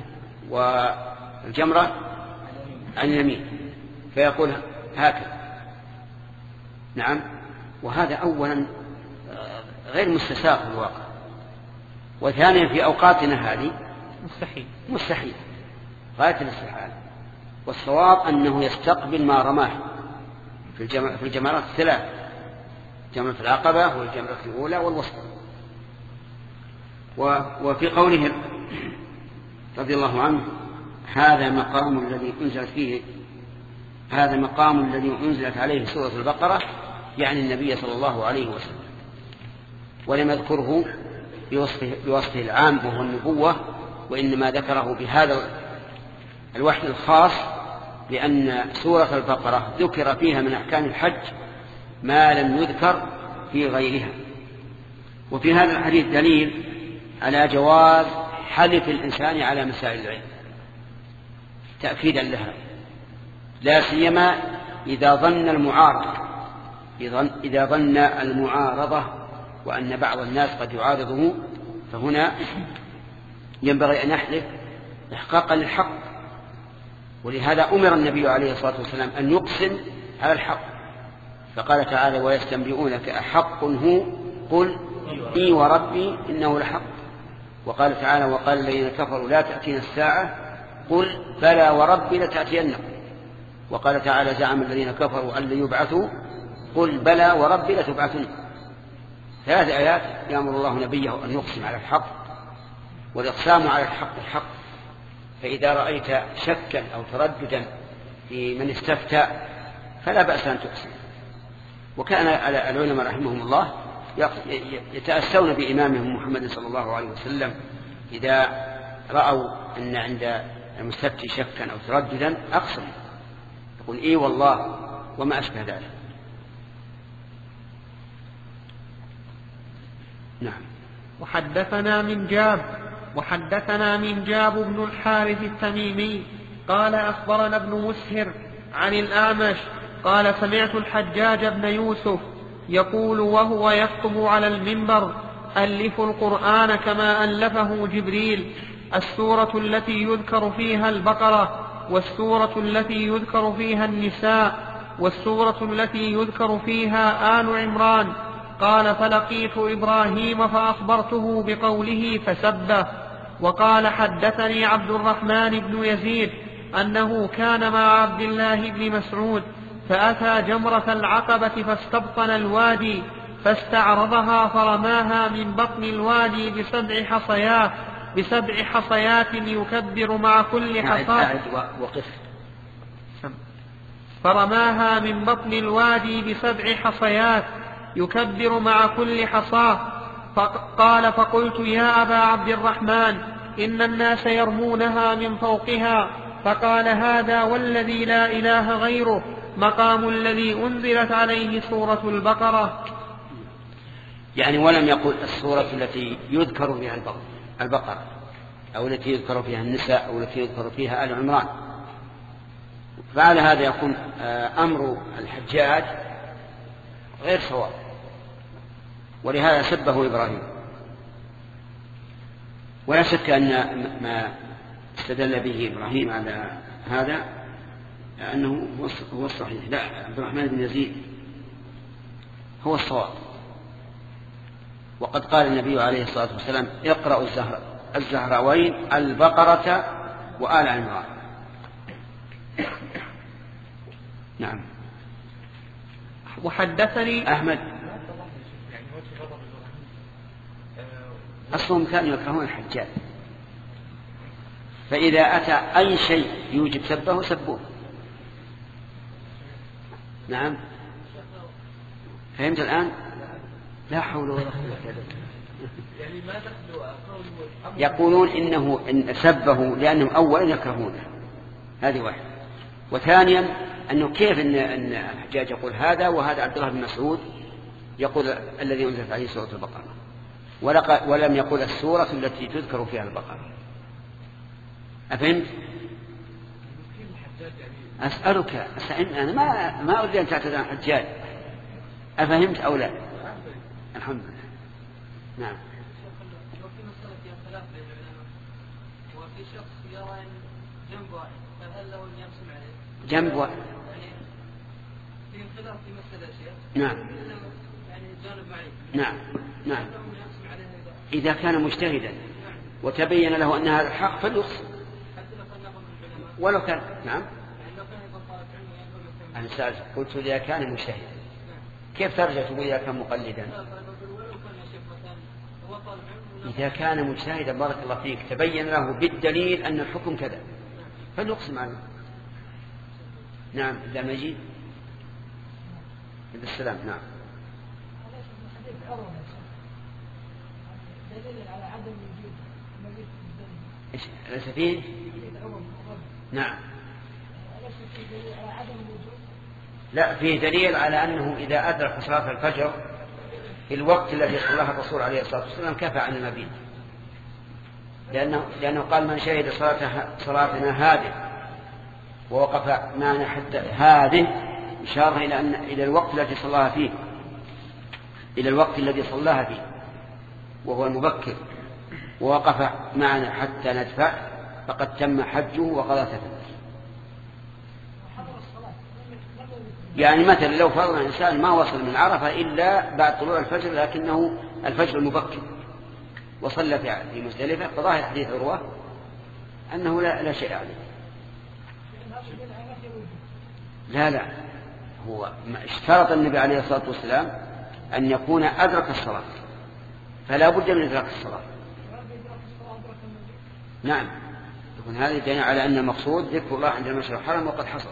والجمرة عن يمين، فيقول هكذا. نعم، وهذا أولا غير مستساغ في الواقع، وثانيا في أوقاتنا هذه مستحيل مستحيل غاية الاستحالة. والصواب أنه يستقبل ما رماه في الجمر في الجمرات الثلاث، جمرة العقبة والجمرة الأولى والوسطى. وفي قوله رضي الله عنه هذا مقام الذي أنزلت فيه هذا مقام الذي أنزلت عليه سورة البقرة، يعني النبي صلى الله عليه وسلم، ولم يذكره بوصفه, بوصفه العام وهو النبوة، وإنما ذكره بهذا الوحي الخاص، لأن سورة البقرة ذكر فيها من أحكام الحج ما لم يذكر في غيرها. وفي هذا الحديث دليل على جواز حلف الإنسان على مسائل العلم تأكيدا لها، لا سيما إذا ظن المعارضة إذا ظن المعارضة وأن بعض الناس قد يعارضه، فهنا ينبغي أن يحلف إحقاقا للحق. ولهذا أمر النبي عليه الصلاة والسلام أن يقسم على الحق، فقال تعالى ويستنبئونك أحق هو قل إي وربي إنه لحق. وقال تعالى وقال الذين كفروا لا تأتينا الساعة قل بلى وربي لتأتينكم. وقال تعالى زعم الذين كفروا أن يبعثوا قل بلى وربي لتبعثن. ثلاث آيات يأمر الله نبيه أن يقسم على الحق، والإقسام على الحق الحق. فإذا رأيت شكا أو ترددا في من استفتى فلا بأس أن تقسم. وكان العلماء رحمهم الله يتأسون بإمامهم محمد صلى الله عليه وسلم إذا رأوا أن عند المستفتي شكا أو ترددا أقسم، يقول إيه والله وما أشبه ذلك. نعم. وحدثنا من جاب وحدثنا من جاب بن الحارث التميمي قال أخبرنا ابن مسهر عن الأعمش قال سمعت الحجاج بن يوسف يقول وهو يخطب على المنبر ألفوا القرآن كما ألفه جبريل، السورة التي يذكر فيها البقرة، والسورة التي يذكر فيها النساء، والسورة التي يذكر فيها آل عمران. قال فلقيت إبراهيم فأخبرته بقوله فسبه. وقال حدثني عبد الرحمن بن يزيد أنه كان مع عبد الله بن مسعود فأتى جمرة العقبة فاستبطن الوادي فاستعرضها فرماها من بطن الوادي بسبع حصيات بسبع حصيات يكبر مع كل حصاة فرماها من بطن الوادي بسبع حصيات يكبر مع كل حصاة. قال فقلت يا أبا عبد الرحمن إن الناس يرمونها من فوقها. فقال هذا والذي لا إله غيره مقام الذي أنزلت عليه سورة البقرة. يعني ولم يقل السورة التي يذكر فيها البقرة أو التي يذكر فيها النساء أو التي يذكر فيها آل عمران. فعلى هذا يكون أمر الحجاج غير صواب، ولهذا سبه إبراهيم. ولا شك أن ما استدل به إبراهيم على هذا أنه هو الصحيح. لا، عبد الرحمن بن يزيد هو الصواب. وقد قال النبي عليه الصلاة والسلام اقرأوا الزهر الزهراوين البقرة وآل عمران. نعم. وحدثني أحمد أصلهم كانوا يكرهون الحجاج، فإذا أتى أي شيء يوجب سبه سبوه. نعم، فهمت الآن؟ لا حول ولا قوة إلا بالله. يعني ما تخلو قوله يقولون إنه إن سبه لأنهم أولا يكرهونه، هذه واحد. وثانيا أنه كيف إن أن الحجاج يقول هذا وهذا عبد الله بن مسعود يقول الذي أنزلت عليه سورة البقرة، ولم يقل السورة التي تذكر فيها البقرة. أفهمت؟ أسألك أسألني أنا ما ما أريد أن تعتذر عن الحجاج. أفهمت أو لا؟ الحمد لله. نعم. وفي مسألة الخلاف بين العلماء، وفي شخص يرى أن جنب واحد، فهل له أن يقسم عليه؟ جنب واحد. يعني في خلاف في مسألة شيء. نعم. يعني جانب معين. نعم. نعم. إذا كان مجتهدا وتبين له أن هذا الحق فليقسم. ولو كان نعم. أنا سألت قلت إذا كان مجتهدا كيف ترجع تقول إذا كان مقلدا؟ إذا كان مجتهدا بارك الله فيك تبين له بالدليل أن الحكم كذا فليقسم عليه. نعم. إذا مجيد بالسلام. نعم. على عدم وجود مبيت إيش ليس فيه؟ نعم. على عدم وجود. لا، فيه دليل على أنه إذا أدرك صلاة الفجر في الوقت الذي صلاه الرسول عليه الصلاة والسلام كفى عن المبيت، لأنه, لأنه قال من شهد صلاتنا هذه ووقف معنا حتى هذه، إشارة إلى أن إلى الوقت الذي صلاها فيه، إلى الوقت الذي صلاها فيه وهو المبكر، ووقف معنا حتى ندفع فقد تم حجه وقضى سفره. يعني مثلا لو فرض الإنسان ما وصل من عرفة إلا بعد طلوع الفجر لكنه الفجر المبكر وصلى في مزدلفة، فظاهر حديث عروة أنه لا, لا شيء عليه. لا لا هو اشترط النبي عليه الصلاة والسلام أن يكون أدرك الصلاة، فلا بد من إدراك الصلاة. نعم. يكون هذا دليل على أن المقصود ذكر الله عند المشعر الحرام وقد حصل.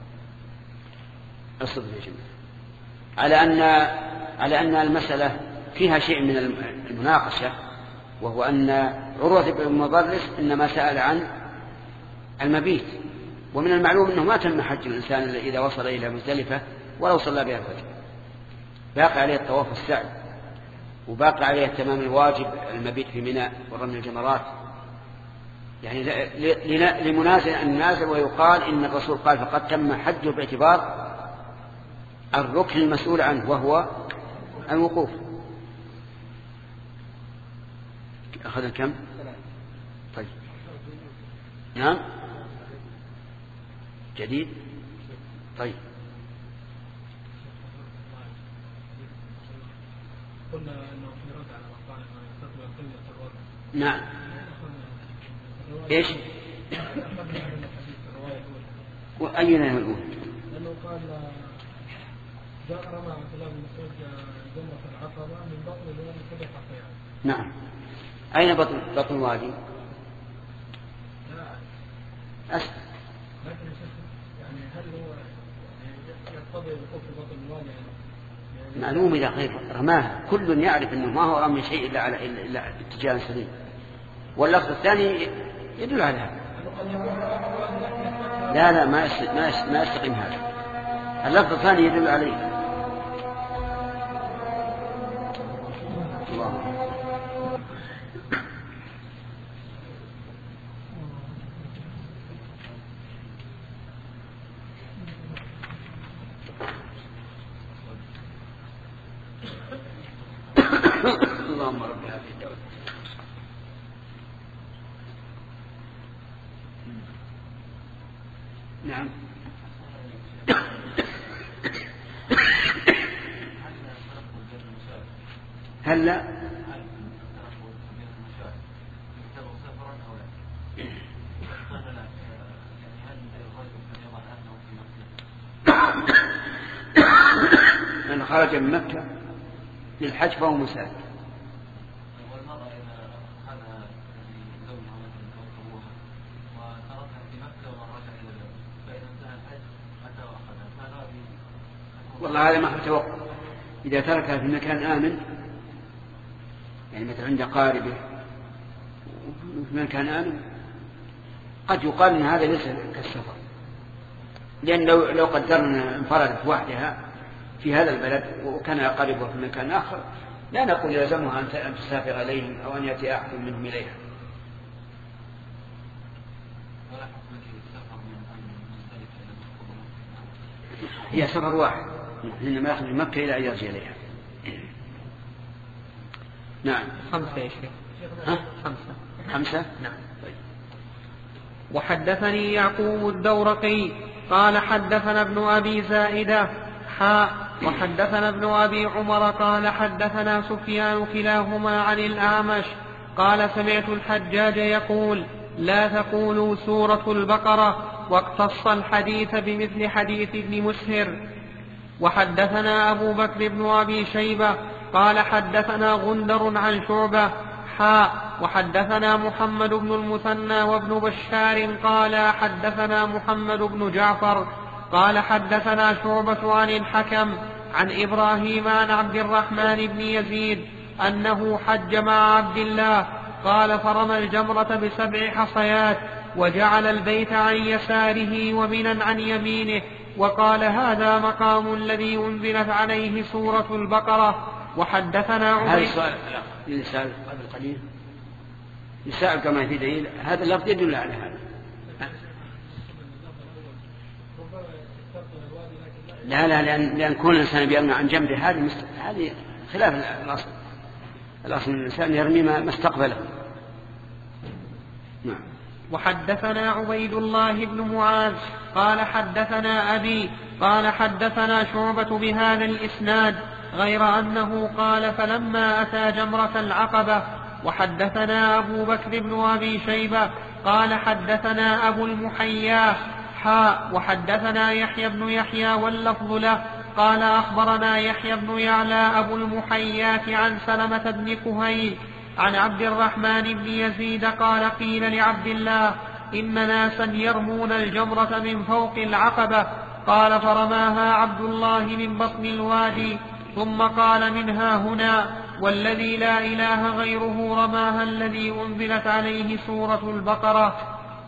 الصدق يا جماعة على أن على أن المسألة فيها شيء من المناقشة، وهو أن عروة بن المضرس إنما سأل عن المبيت، ومن المعلوم أنه ما تم حج الإنسان إذا وصل إلى مزدلفة ولو صلى بها الفجر، باقي عليه الطواف السعي، وباقي عليه تمام الواجب المبيت في منى ورمي الجمرات، يعني لمنازل النازل، ويقال إن الرسول قال فقد تم حجه باعتبار الركن المسؤول عنه وهو الوقوف. أخذ كم؟ طيب. نعم. جديد. طيب. قلنا أنه في رد على مقال أنه يستطيع قلة الوضع. نعم. إيش؟ وأينا الأولى؟ لأنه قال جاء رمى عبد الله بن مسعود جمرة العقبة من بطن الوادي سبع حصيات. نعم. أين بطن بطن الوادي؟ لا أسفل. لكن يعني هل هو يقتضي الوقوف في بطن الوادي يعني؟ معلوم إذا غير رماها كل يعرف أنه ما هو رمي شيء إلا على إلا اتجاه سليم، واللفظ الثاني يدل على هذا. لا لا ما ما ما يستقيم هذا، اللفظ الثاني يدل عليه. الله. اللهم رب هذه الدولة. نعم. هلا من خرج من مكة للحج فهو مسافر. والله هذا ما توقف. إذا تركها في مكان آمن يعني مثلا عند قاربه في مكان آمن قد يقال أن هذا ليس كالسفر، لأن لو, لو قدرنا انفردت وحدها في هذا البلد وكان قاربها في مكان آخر لا نقول يلزمها أن تسافر إليهم أو أن يأتي أحد منهم إليها. هي سفر واحد إنما يخرج من مكة إلى أن يرجع إليها. نعم. خمسة يا شيخ. ها؟ خمسة. خمسة؟ نعم. وحدثني يعقوب الدورقي قال حدثنا ابن أبي زائدة حاء وحدثنا ابن أبي عمر قال حدثنا سفيان كلاهما عن الأعمش قال سمعت الحجاج يقول لا تقولوا سورة البقرة واقتص الحديث بمثل حديث ابن مسهر. وحدثنا أبو بكر بن أبي شيبة قال حدثنا غندر عن شعبة حاء وحدثنا محمد بن المثنى وابن بشار قال حدثنا محمد بن جعفر قال حدثنا شعبة عن الحكم عن إبراهيم عن عبد الرحمن بن يزيد أنه حج مع عبد الله قال فرمى الجمرة بسبع حصيات وجعل البيت عن يساره ومنا عن يمينه وقال هذا مقام الذي أنزلت عليه سورة البقرة. وحدثنا هذا عبيد السؤال للسائل قبل قليل يسأل كما في دليل هذا اللفظ يدل على هذا. لا لا لأن, لأن كل إنسان بيرمي عن جنبه هذه مست... هذه خلاف الأصل. الأصل من الإنسان يرمي ما استقبله. نعم. وحدثنا عبيد الله بن معاذ قال حدثنا أبي قال حدثنا شعبة بهذا الإسناد غير أنه قال فلما أتى جمرة العقبة. وحدثنا أبو بكر بن أبي شيبة قال حدثنا أبو المحيا حاء وحدثنا يحيى بن يحيى واللفظ له قال أخبرنا يحيى بن يعلى أبو المحيات عن سلمة بن كهيل عن عبد الرحمن بن يزيد قال قيل لعبد الله إن ناسا يرمون الجمرة من فوق العقبة قال فرماها عبد الله من بطن الوادي ثم قال منها هنا والذي لا إله غيره رماها الذي أنزلت عليه سورة البقرة.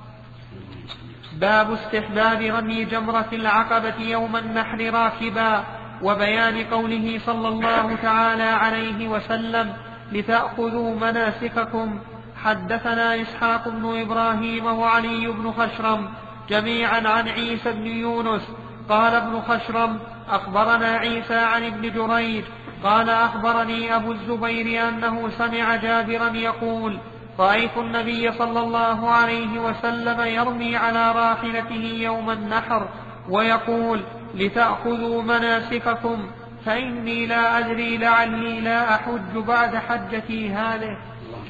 باب استحباب رمي جمرة العقبة يوم النحر راكبا وبيان قوله صلى الله تعالى عليه وسلم لتأخذوا مناسككم. حدثنا إسحاق بن إبراهيم وعلي بن خشرم جميعا عن عيسى بن يونس قال ابن خشرم أخبرنا عيسى عن ابن جريج قال أخبرني أبو الزبير أنه سمع جابرا يقول رأيت النبي صلى الله عليه وسلم يرمي على راحلته يوم النحر ويقول لتأخذوا مناسككم فإني لا أدري لعلي لا أحج بعد حجتي هذه.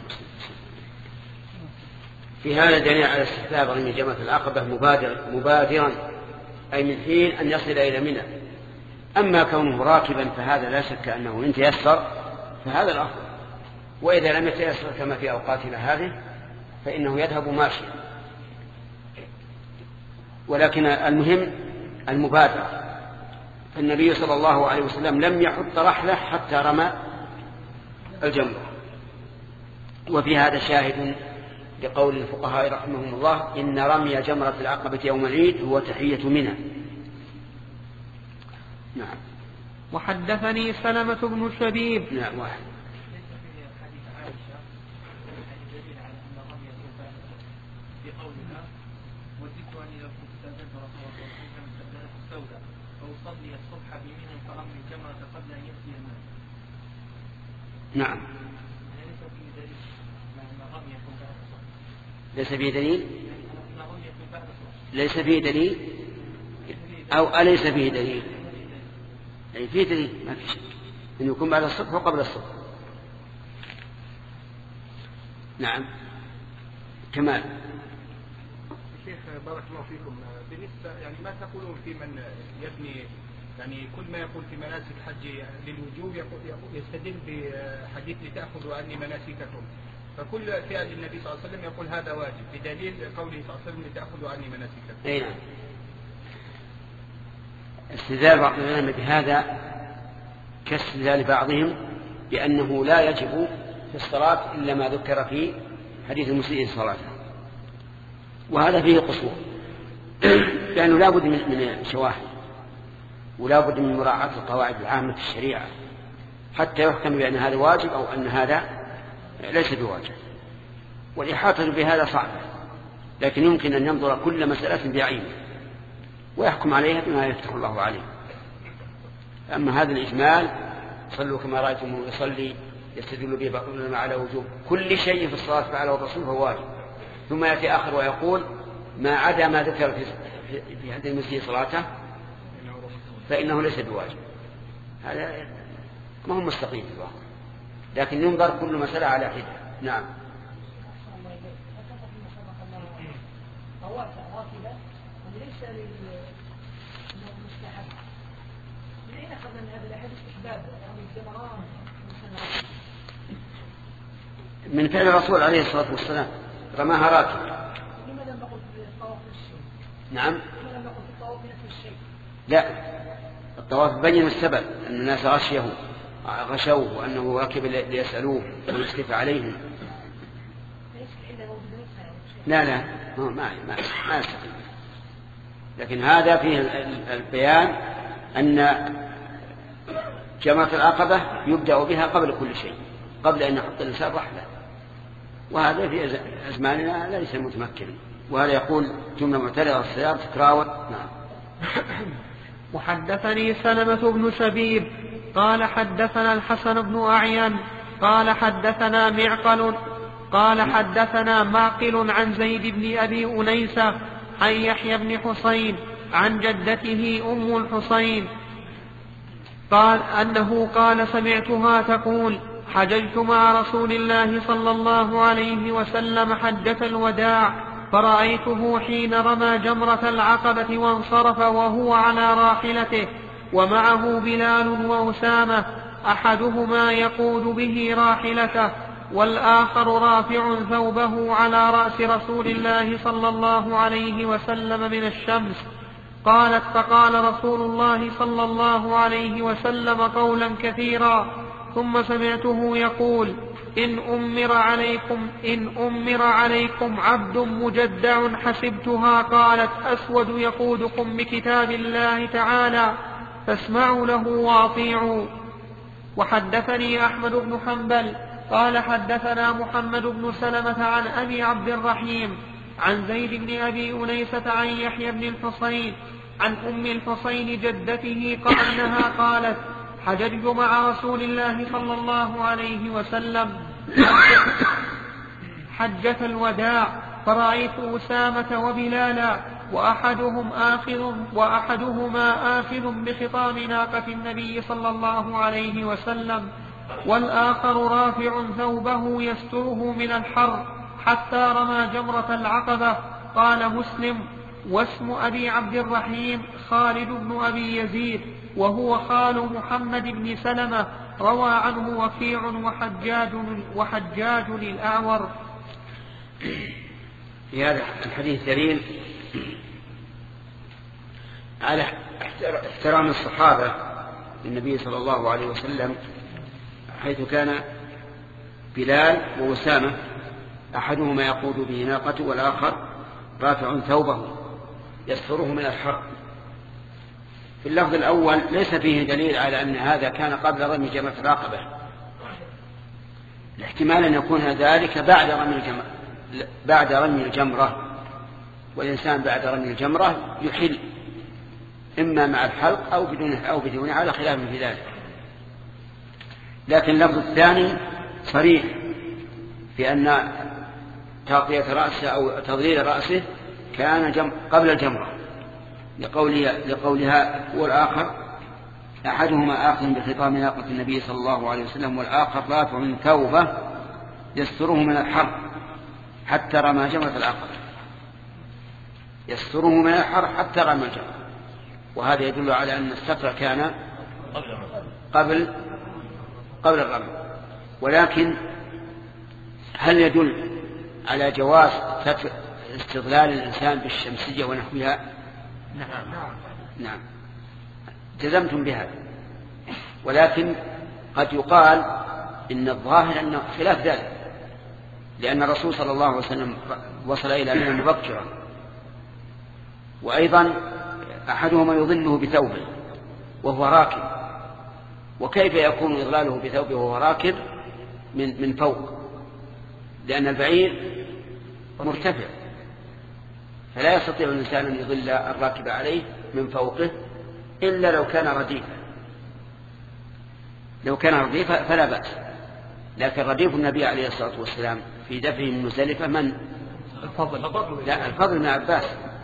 في هذا دليل على استحباب رمي جمرة العقبة مبادر مبادرا أي من حين أن يصل إلى منى. أما كونه راكبا فهذا لا شك أنه إن تيسر فهذا الأفضل، وإذا لم يتيسر كما في أوقاتنا هذه فإنه يذهب ماشيا. ولكن المهم المبادرة، فالنبي صلى الله عليه وسلم لم يحط رحلة حتى رمى الجمرة. وفي هذا شاهد لقول الفقهاء رحمهم الله إن رمي جمرة العقبة يوم العيد هو تحية منى. نعم. وحدثني سلمة بن شبيب. نعم واحد. نعم. ليس فيه دليل ليس فيه دليل أو أليس فيه دليل أي فيه دليل ما في شك أن يكون بعد الصبح وقبل الصبح. نعم. كمال. شيخ بارك الله فيكم، بالنسبة يعني ما تقولون في من يبني يعني كل ما يقول في مناسك حج للوجوب يستدل بحديث لتأخذوا عني مناسككم، فكل فعل النبي صلى الله عليه وسلم يقول هذا واجب بدليل قوله صلى الله عليه وسلم لتأخذوا عني مناسككم. أي نعم. استدلال بعض العلماء بهذا كاستدلال بعضهم بأنه لا يجب في الصلاة إلا ما ذكر في حديث المسيء صلاته، وهذا فيه قصور لأنه لا بد من شواهد ولا بد من مراعاة القواعد العامة في الشريعة حتى يحكم بأن هذا واجب أو أن هذا ليس بواجب. والإحاطة بهذا صعبة، لكن يمكن أن ينظر كل مسألة بعينه ويحكم عليها بما يفتح الله عليه. أما هذا الإجمال صلوا كما رأيتم يصلي يستدل به بعضنا على وجوب كل شيء في الصلاة فعله الرسول فهو واجب، ثم يأتي آخر ويقول ما عدا ما ذكر في حديث المسيء صلاته فإنه ليس بواجب. هذا ما هو مستقيم في الواقع، لكن ينظر كل مسألة على حدة. نعم. ليس للمستحب، من أين أخذنا من هذا الأحد استحباب يعني الجمران من فعل الرسول عليه الصلاة والسلام رماها راكبا. لماذا لم نقل في الطواف الشيء؟ نعم. لماذا لم نقل في الطواف نفس الشيء؟ لا، الطواف بين السبب أن الناس غشيه غشوه وأنه ركب ليسألوه ويسكت عليهم. لا لا ما ما ما يستقيم. لكن هذا فيه البيان أن جمرة العقبة يبدأ بها قبل كل شيء، قبل أن يحط الإنسان رحلة، وهذا في أزماننا ليس متمكن. وهذا يقول جملة معترضة السيارة تكراوت. نعم. وحدثني سلمة بن شبيب قال حدثنا الحسن بن أعين قال حدثنا معقل قال حدثنا معقل عن زيد بن أبي أنيسة عن يحيى بن حسين عن جدته أم الحسين قال أنه قال سمعتها تقول حججت مع رسول الله صلى الله عليه وسلم حجة الوداع فرأيته حين رمى جمرة العقبة وانصرف وهو على راحلته ومعه بلال وأسامة أحدهما يقود به راحلته والآخر رافع ثوبه على رأس رسول الله صلى الله عليه وسلم من الشمس. قالت فقال رسول الله صلى الله عليه وسلم قولا كثيرا ثم سمعته يقول إن أمر عليكم إن أمر عليكم عبد مجدع حسبتها قالت أسود يقودكم بكتاب الله تعالى فاسمعوا له واطيعوا. وحدثني أحمد بن حنبل قال حدثنا محمد بن سلمة عن أبي عبد الرحيم عن زيد بن أبي أنيسة عن يحيى بن الحصين عن أم الحصين جدته قال أنها قالت حججت مع رسول الله صلى الله عليه وسلم حجة الوداع فرأيت أسامة وبلالا وأحدهم آخذ وأحدهما آخذ بخطام ناقة النبي صلى الله عليه وسلم والآخر رافع ثوبه يستره من الحر حتى رمى جمرة العقبة. قال مسلم واسم أبي عبد الرحيم خالد بن أبي يزيد وهو خال محمد بن سلمة روى عنه وكيع وحجاج وحجاج الأعور. في هذا الحديث دليل على احترام الصحابة للنبي صلى الله عليه وسلم، حيث كان بلال وأسامة أحدهما يقود به ناقته والآخر رافع ثوبه يستره من الحر. في اللفظ الأول ليس فيه دليل على أن هذا كان قبل رمي جمرة العقبة، الاحتمال أن يكون ذلك بعد رمي الجمرة بعد رمي الجمرة والإنسان بعد رمي الجمرة يحل إما مع الحلق أو بدونه أو بدونه على خلاف في ذلك. لكن اللفظ الثاني صريح في أن تغطية رأسه أو تضليل رأسه كان جم... قبل الجمرة لقولها, لقولها والآخر أحدهما آخذ بخطام ناقة النبي صلى الله عليه وسلم والآخر رافع ثوبه يستره من الحر حتى رمى جمرة العقبة يستره من الحر حتى رمى الجمرة. وهذا يدل على أن الستر كان قبل قبل الرمي. ولكن هل يدل على جواز استظلال الإنسان بالشمسية ونحوها؟ نعم نعم جزمتم بهذا. ولكن قد يقال إن الظاهر أنه خلاف ذلك، لأن الرسول صلى الله عليه وسلم وصل إلى منى مبكرا، وأيضا أحدهما يظله بثوبه وهو راكب، وكيف يكون إظلاله بثوبه وهو راكب من من فوق؟ لأن البعير مرتفع، فلا يستطيع الإنسان أن يظل الراكب عليه من فوقه إلا لو كان رديفا. لو كان رديفا فلا بأس، لكن رديف النبي عليه الصلاة والسلام في دفعه من مزدلفة من؟ الفضل. لا، الفضل بن عباس.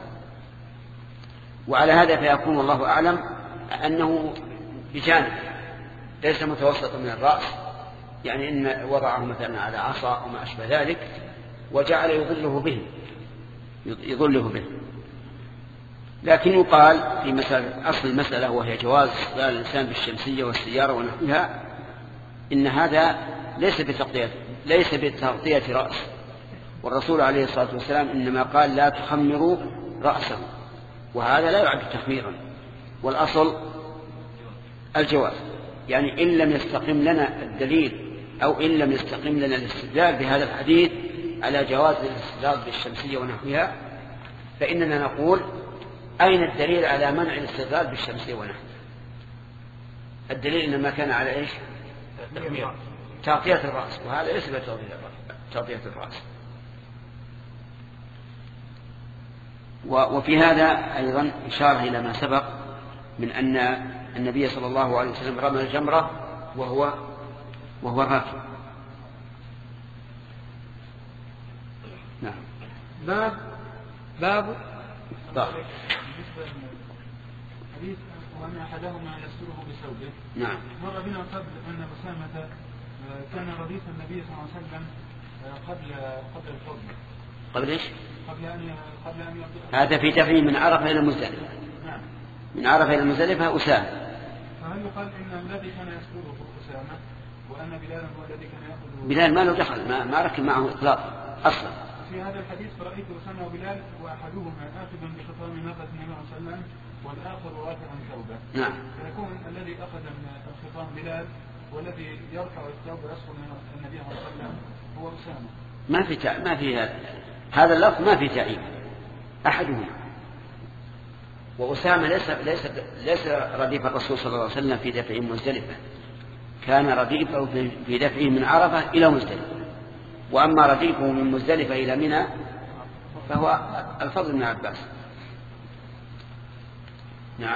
وعلى هذا فيكون الله أعلم أنه بجانب ليس متوسطا من الرأس، يعني إن وضعه مثلا على عصا وما أشبه ذلك وجعل يظله به يظله به. لكن يقال في مسألة أصل المسألة وهي جواز استغلال الإنسان بالشمسية والسيارة ونحوها، إن هذا ليس بتغطية ليس بتغطية رأس، والرسول عليه الصلاة والسلام إنما قال لا تخمروا رأسه، وهذا لا يعد تخميرا، والأصل الجواز. يعني إن لم يستقم لنا الدليل أو إن لم يستقم لنا الاستدلال بهذا الحديث على جواز الاستدلال بالشمسية ونحوها، فإننا نقول أين الدليل على منع الاستدلال بالشمسية ونحوها؟ الدليل إنما كان على إيش؟ تغطية الرأس، وهذا ليس بتغطية الرأس. وفي هذا أيضا إشارة إلى ما سبق من أن النبي صلى الله عليه وسلم رمى الجمرة وهو وهو راكب. نعم. باب باب حديث وأن أحدهما يستره بثوبه. نعم. مر بنا قبل أن أسامة كان رديف النبي صلى الله عليه وسلم قبل قبل الفضل. قبل إيش؟ قبل أن قبل أن هذا في دفعه من عرفة إلى مزدلفة. نعم. من عرفة إلى مزدلفة أسامة. فهل يقال إن الذي كان يستره أسامة وأن بلال هو الذي كان يأخذ؟ بلال ما له دخل، ما ما ركب معه إطلاقا أصلا. في هذا الحديث فرأيت أسامة وبلال وأحدهما آخذا بخطام ناقة النبي صلى الله عليه وسلم والآخر رافعا ثوبه. نعم. فيكون الذي أخذ من الخطام بلال والذي يرفع الثوب ويسقط من النبي صلى الله عليه وسلم هو أسامة. ما في تع... ما في هذا هذا اللفظ ما في تعيين أحدهما. وأسامة ليس ليس ليس رديف الرسول صلى الله عليه وسلم في دفعه من مزدلفة، كان رديفه في دفعه من عرفة إلى مزدلفة. وأما رديفه من مزدلفة إلى منى فهو الفضل بن عباس. نعم.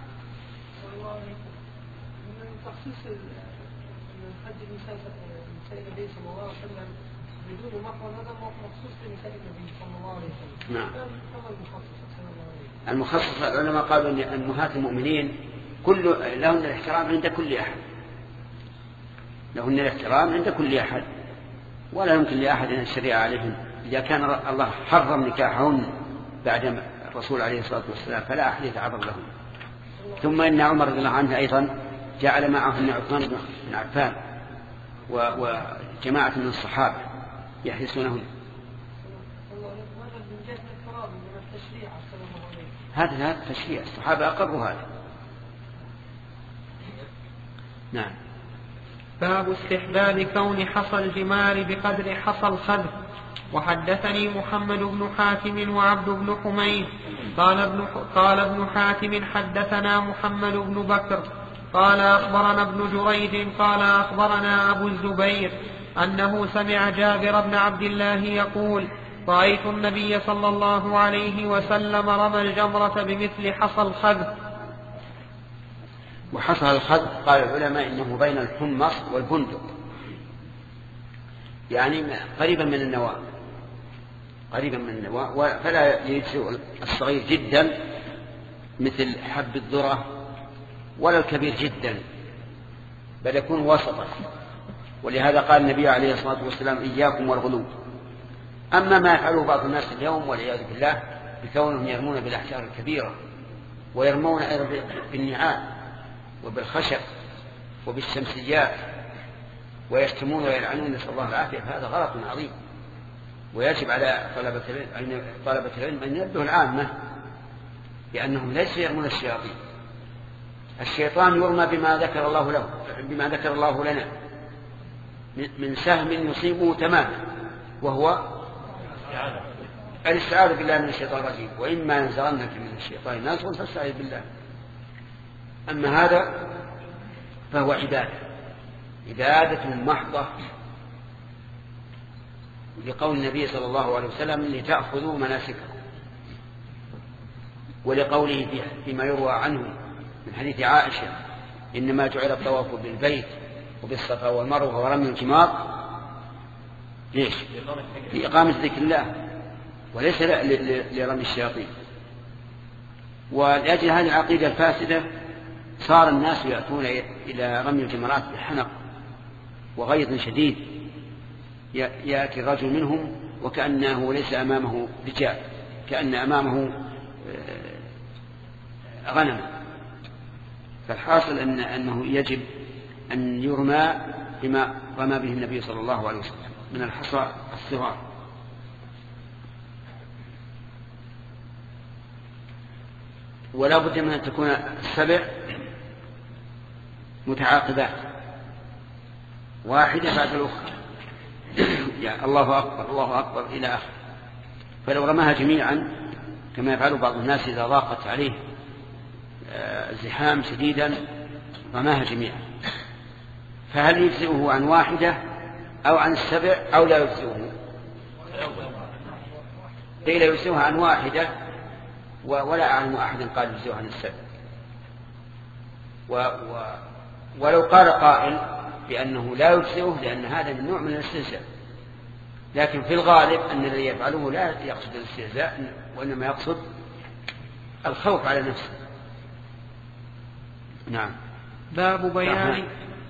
من تخصيص الحج لنساء النبي صلى الله عليه وسلم بدون محرم هذا مخصوص لنساء النبي صلى الله عليه وسلم. نعم. كما المخصص المخصص العلماء قالوا أن أمهات المؤمنين كل لهن الاحترام عند كل أحد، لهن الاحترام عند كل أحد، ولا يمكن لأحد أن الشريعة عليهم. إذا كان الله حرم نكاحهن بعد الرسول عليه الصلاة والسلام فلا أحد يتعرض لهم. ثم إن عمر رضي الله عنه أيضا جعل معهن عثمان بن عفان وجماعة من الصحابة يحرسونهن. هذا هذا تشريع، الصحابة أقروا هذا. نعم. باب استحباب كون حصى الجمار بقدر حصى الخذ. وحدثني محمد بن حاتم وعبد بن حميد قال ابن قال ابن حاتم حدثنا محمد بن بكر قال أخبرنا ابن جريج قال أخبرنا أبو الزبير أنه سمع جابر بن عبد الله يقول رأيت النبي صلى الله عليه وسلم رمى الجمرة بمثل حصى الخذ. وحصى الخذ قال العلماء إنه بين الحمص والبندق، يعني قريبا من النواة، قريبا من النواة، فلا يجزئ الصغير جدا مثل حب الذرة ولا الكبير جدا، بل يكون وسطا. ولهذا قال النبي عليه الصلاة والسلام إياكم والغلو. أما ما يفعله بعض الناس اليوم والعياذ بالله بكونهم يرمون بالأحجار الكبيرة ويرمون أيضا بالنعال وبالخشب وبالشمسيات ويشتمون ويلعنون، نسأل الله العافية، فهذا غلط عظيم. ويجب على طلبة العلم طلبة العلم أن ينبهوا العامة لأنهم ليسوا يرمون الشياطين. الشيطان يرمى بما ذكر الله له بما ذكر الله لنا، من سهم يصيبه تماما، وهو الاستعاذة بالله من الشيطان الرجيم، وإما ينزغنك من الشيطان نزغ فاستعذ بالله. أما هذا فهو عبادة عبادة محضة، لقول النبي صلى الله عليه وسلم لتأخذوا مناسككم، ولقوله فيما يروى عنه من حديث عائشة إنما جعل الطواف بالبيت وبالصفا والمروة ورمي الجمار ليش؟ لإقامة ذكر الله وليس لرمي الشياطين. ولأجل هذه العقيدة الفاسدة صار الناس يأتون إلى رمي الجمرات بحنق وغيظ شديد، يأتي الرجل منهم وكأنه ليس أمامه رجال، كأن أمامه غنم. فالحاصل أن أنه يجب أن يرمى بما رمى به النبي صلى الله عليه وسلم من الحصى الصغار. ولا بد من أن تكون السبع متعاقبات واحدة بعد الأخرى، يعني الله أكبر الله أكبر إلى آخر. فلو رماها جميعا كما يفعل بعض الناس إذا ضاقت عليه الزحام شديدا رماها جميعا، فهل يجزئه عن واحدة أو عن السبع أو لا يجزئه؟ قيل يجزئه عن واحدة، ولا أعلم أحد قال يجزئه عن السبع. و و ولو قال قائل بأنه لا يجزئه لأن هذا من نوع من الاستهزاء، لكن في الغالب أن الذي يفعله لا يقصد الاستهزاء وإنما يقصد الخوف على نفسه. نعم. باب بيان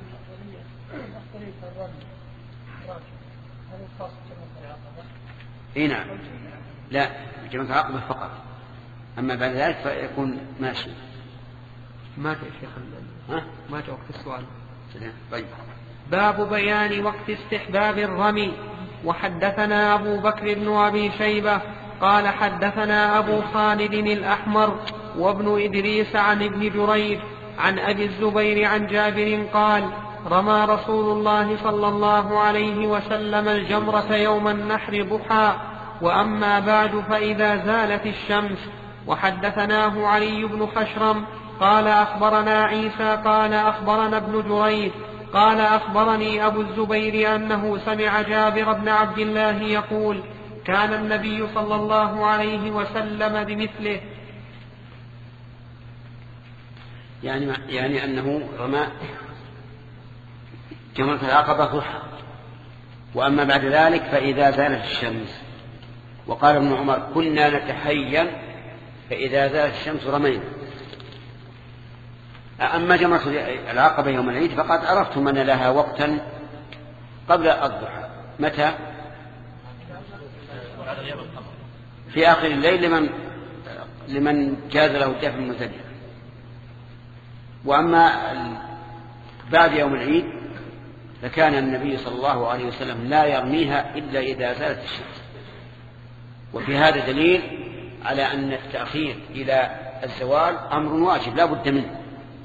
اي نعم، لا جمعة العقبة فقط، أما بعد ذلك فيكون ماشي. ما في شيخ ها؟ ما في وقت السؤال. طيب. باب بيان وقت استحباب الرمي. وحدثنا أبو بكر بن أبي شيبة قال حدثنا أبو خالد الأحمر وابن إدريس عن ابن جريج عن أبي الزبير عن جابر قال رمى رسول الله صلى الله عليه وسلم الجمرة يوم النحر ضحى، وأما بعد فإذا زالت الشمس. وحدثناه علي بن خشرم قال أخبرنا عيسى قال أخبرنا ابن جريج قال أخبرني أبو الزبير أنه سمع جابر بن عبد الله يقول كان النبي صلى الله عليه وسلم بمثله. يعني يعني أنه رمى جمرة العقبة ضحى، وأما بعد ذلك فإذا زالت الشمس. وقال ابن عمر كنا نتحين فإذا زالت الشمس رمينا. أما جمرة العقبة يوم العيد فقد عرفتم أن لها وقتا قبل الضحى. متى؟ في آخر الليل لمن لمن جاز له الدفع المزدلفة. وأما بعد يوم العيد فكان النبي صلى الله عليه وسلم لا يرميها إلا إذا زالت الشمس. وفي هذا دليل على أن التأخير إلى الزوال أمر واجب لا بد منه،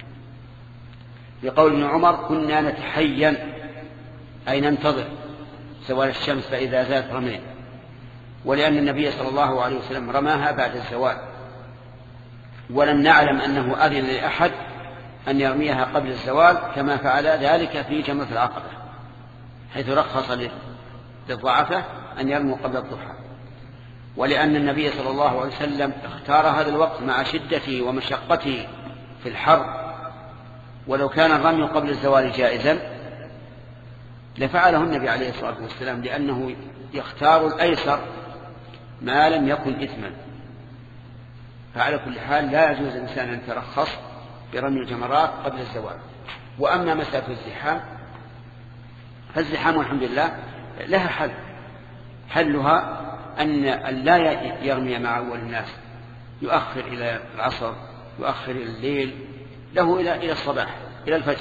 لقول ابن عمر كنا نتحين أي ننتظر زوال الشمس فإذا زالت رمينا، ولأن النبي صلى الله عليه وسلم رماها بعد الزوال، ولم نعلم أنه أذن لأحد أن يرميها قبل الزوال كما فعل ذلك في جمرة العقبة، حيث رخص للضعفة أن يرموا قبل الضحى. ولأن النبي صلى الله عليه وسلم اختار هذا الوقت مع شدته ومشقته في الحر، ولو كان الرمي قبل الزوال جائزا لفعله النبي عليه الصلاة والسلام، لأنه يختار الأيسر ما لم يكن إثما. فعلى كل حال لا يجوز الإنسان أن يترخص برمي الجمرات قبل الزوال. وأما مسألة الزحام فالزحام والحمد لله لها حل، حلها أن لا يرمي مع أول الناس، يؤخر إلى العصر، يؤخر إلى الليل، له إلى إلى الصباح، إلى الفجر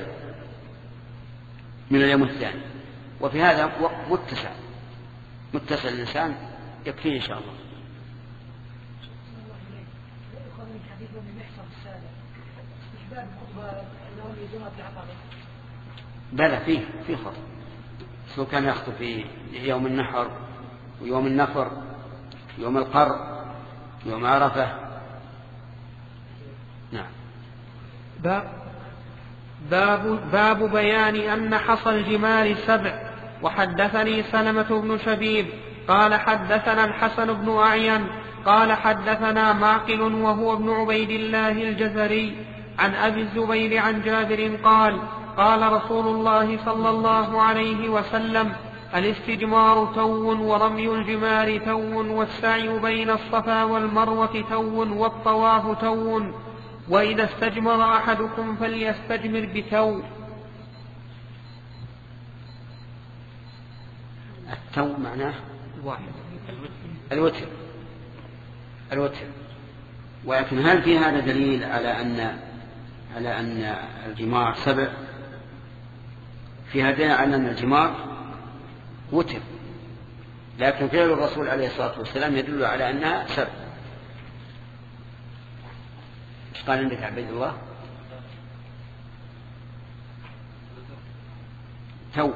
من اليوم الثاني. وفي هذا متسع متسع الإنسان يكفيه إن شاء الله. بلى فيه فيه خطأ الرسول كان يخطب في يوم النحر ويوم النفر يوم القر يوم عرفة. نعم. باب باب, باب بيان أن حصى الجمال سبع. وحدثني سلمة بن شبيب قال حدثنا الحسن بن أعين قال حدثنا معقل وهو ابن عبيد الله الجزري عن أبي الزبير عن جابر قال قال رسول الله صلى الله عليه وسلم الاستجمار تو ورمي الجمار تو والسعي بين الصفا والمروة تو والطواف تو وإذا استجمر أحدكم فليستجمر بتو. التو معناه واحد الوتر الوتر. ولكن هل في هذا دليل على أن على أن الجمار سبع؟ في هذا على أن الجمار وتر، لكن فعل الرسول عليه الصلاة والسلام يدل على أنها سبع. ايش قال عندك عبد الله؟ تو.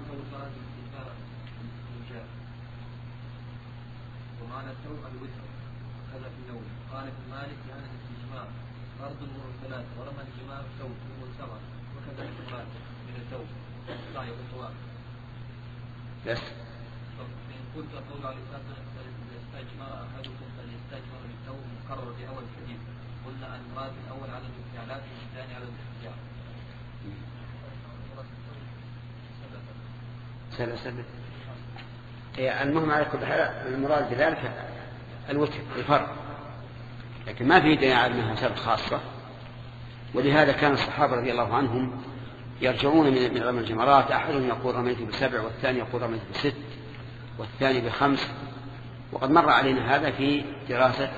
ومعنى التو الوتر هذا في النوم. قال ابن مالك يعني الاستجمار فرض المرسلات ورمى الجمار تو والسمر وكذلك المال من التو السعي والطواف. بس فإن قلت قول عليه الصلاة والسلام استجمر أحدكم فليستجمر بالتو مقرر في أول الحديث. قلنا أن المراد الأول على الانفعالات والثاني على الاستجمار. سنة سنة. المهم على كل حال المراد بذلك الوتر الفرق، لكن ما في دليل على أنها سبب خاصة. ولهذا كان الصحابة رضي الله عنهم يرجعون من رمي الجمرات، أحدهم يقول رميت بسبع والثاني يقول رميت بست والثاني بخمس. وقد مر علينا هذا في دراسة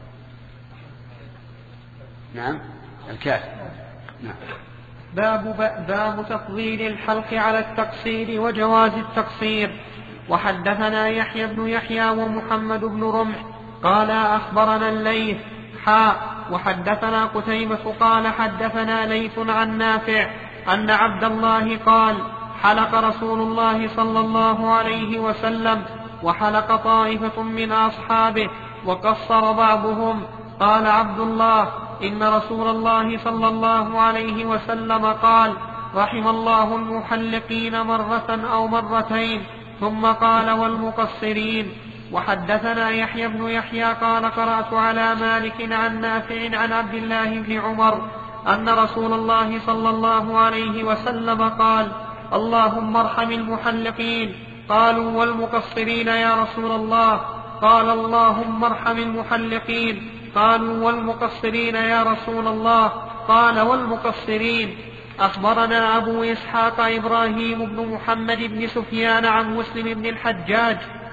نعم الكافي. نعم. باب, باب تفضيل الحلق على التقصير وجواز التقصير. وحدثنا يحيى بن يحيى ومحمد بن رمح قال أخبرنا الليث حاء وحدثنا قتيبة قال حدثنا ليث عن نافع أن عبد الله قال حلق رسول الله صلى الله عليه وسلم وحلق طائفة من أصحابه وقصر بعضهم. قال عبد الله إن رسول الله صلى الله عليه وسلم قال رحم الله المحلقين مرة أو مرتين ثم قال والمقصرين. وحدثنا يحيى بن يحيى قال قرأت على مالك عن نافع عن عبد الله بن عمر أن رسول الله صلى الله عليه وسلم قال اللهم ارحم المحلقين. قالوا والمقصرين يا رسول الله؟ قال اللهم ارحم المحلقين. قالوا والمقصرين يا رسول الله؟ قال والمقصرين. أخبرنا أبو إسحاق إبراهيم بن محمد بن سفيان عن مسلم بن الحجاج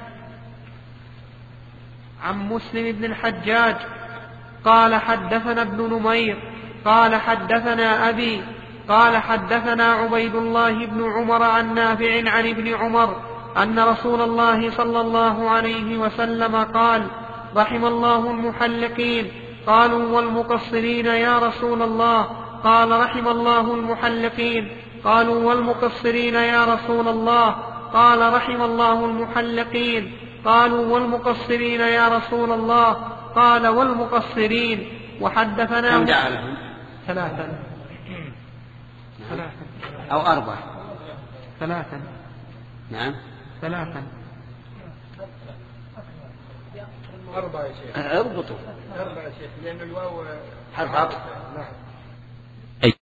عن مسلم بن الحجاج قال حدثنا ابن نمير قال حدثنا أبي قال حدثنا عبيد الله بن عمر عن نافع عن ابن عمر أن رسول الله صلى الله عليه وسلم قال رحم الله المحلقين. قالوا والمقصرين يا رسول الله؟ قال رحم الله المحلقين. قالوا والمقصرين يا رسول الله؟ قال رحم الله المحلقين. قالوا والمقصرين يا رسول الله؟ قال والمقصرين. وحدثنا كم دعا لهم؟ ثلاثا ثلاثا أو أربعة؟ ثلاثا. نعم ثلاثا. أربعة يا شيخ. اربطوا أربعة يا شيخ لأن الواو حرف عطف. نعم.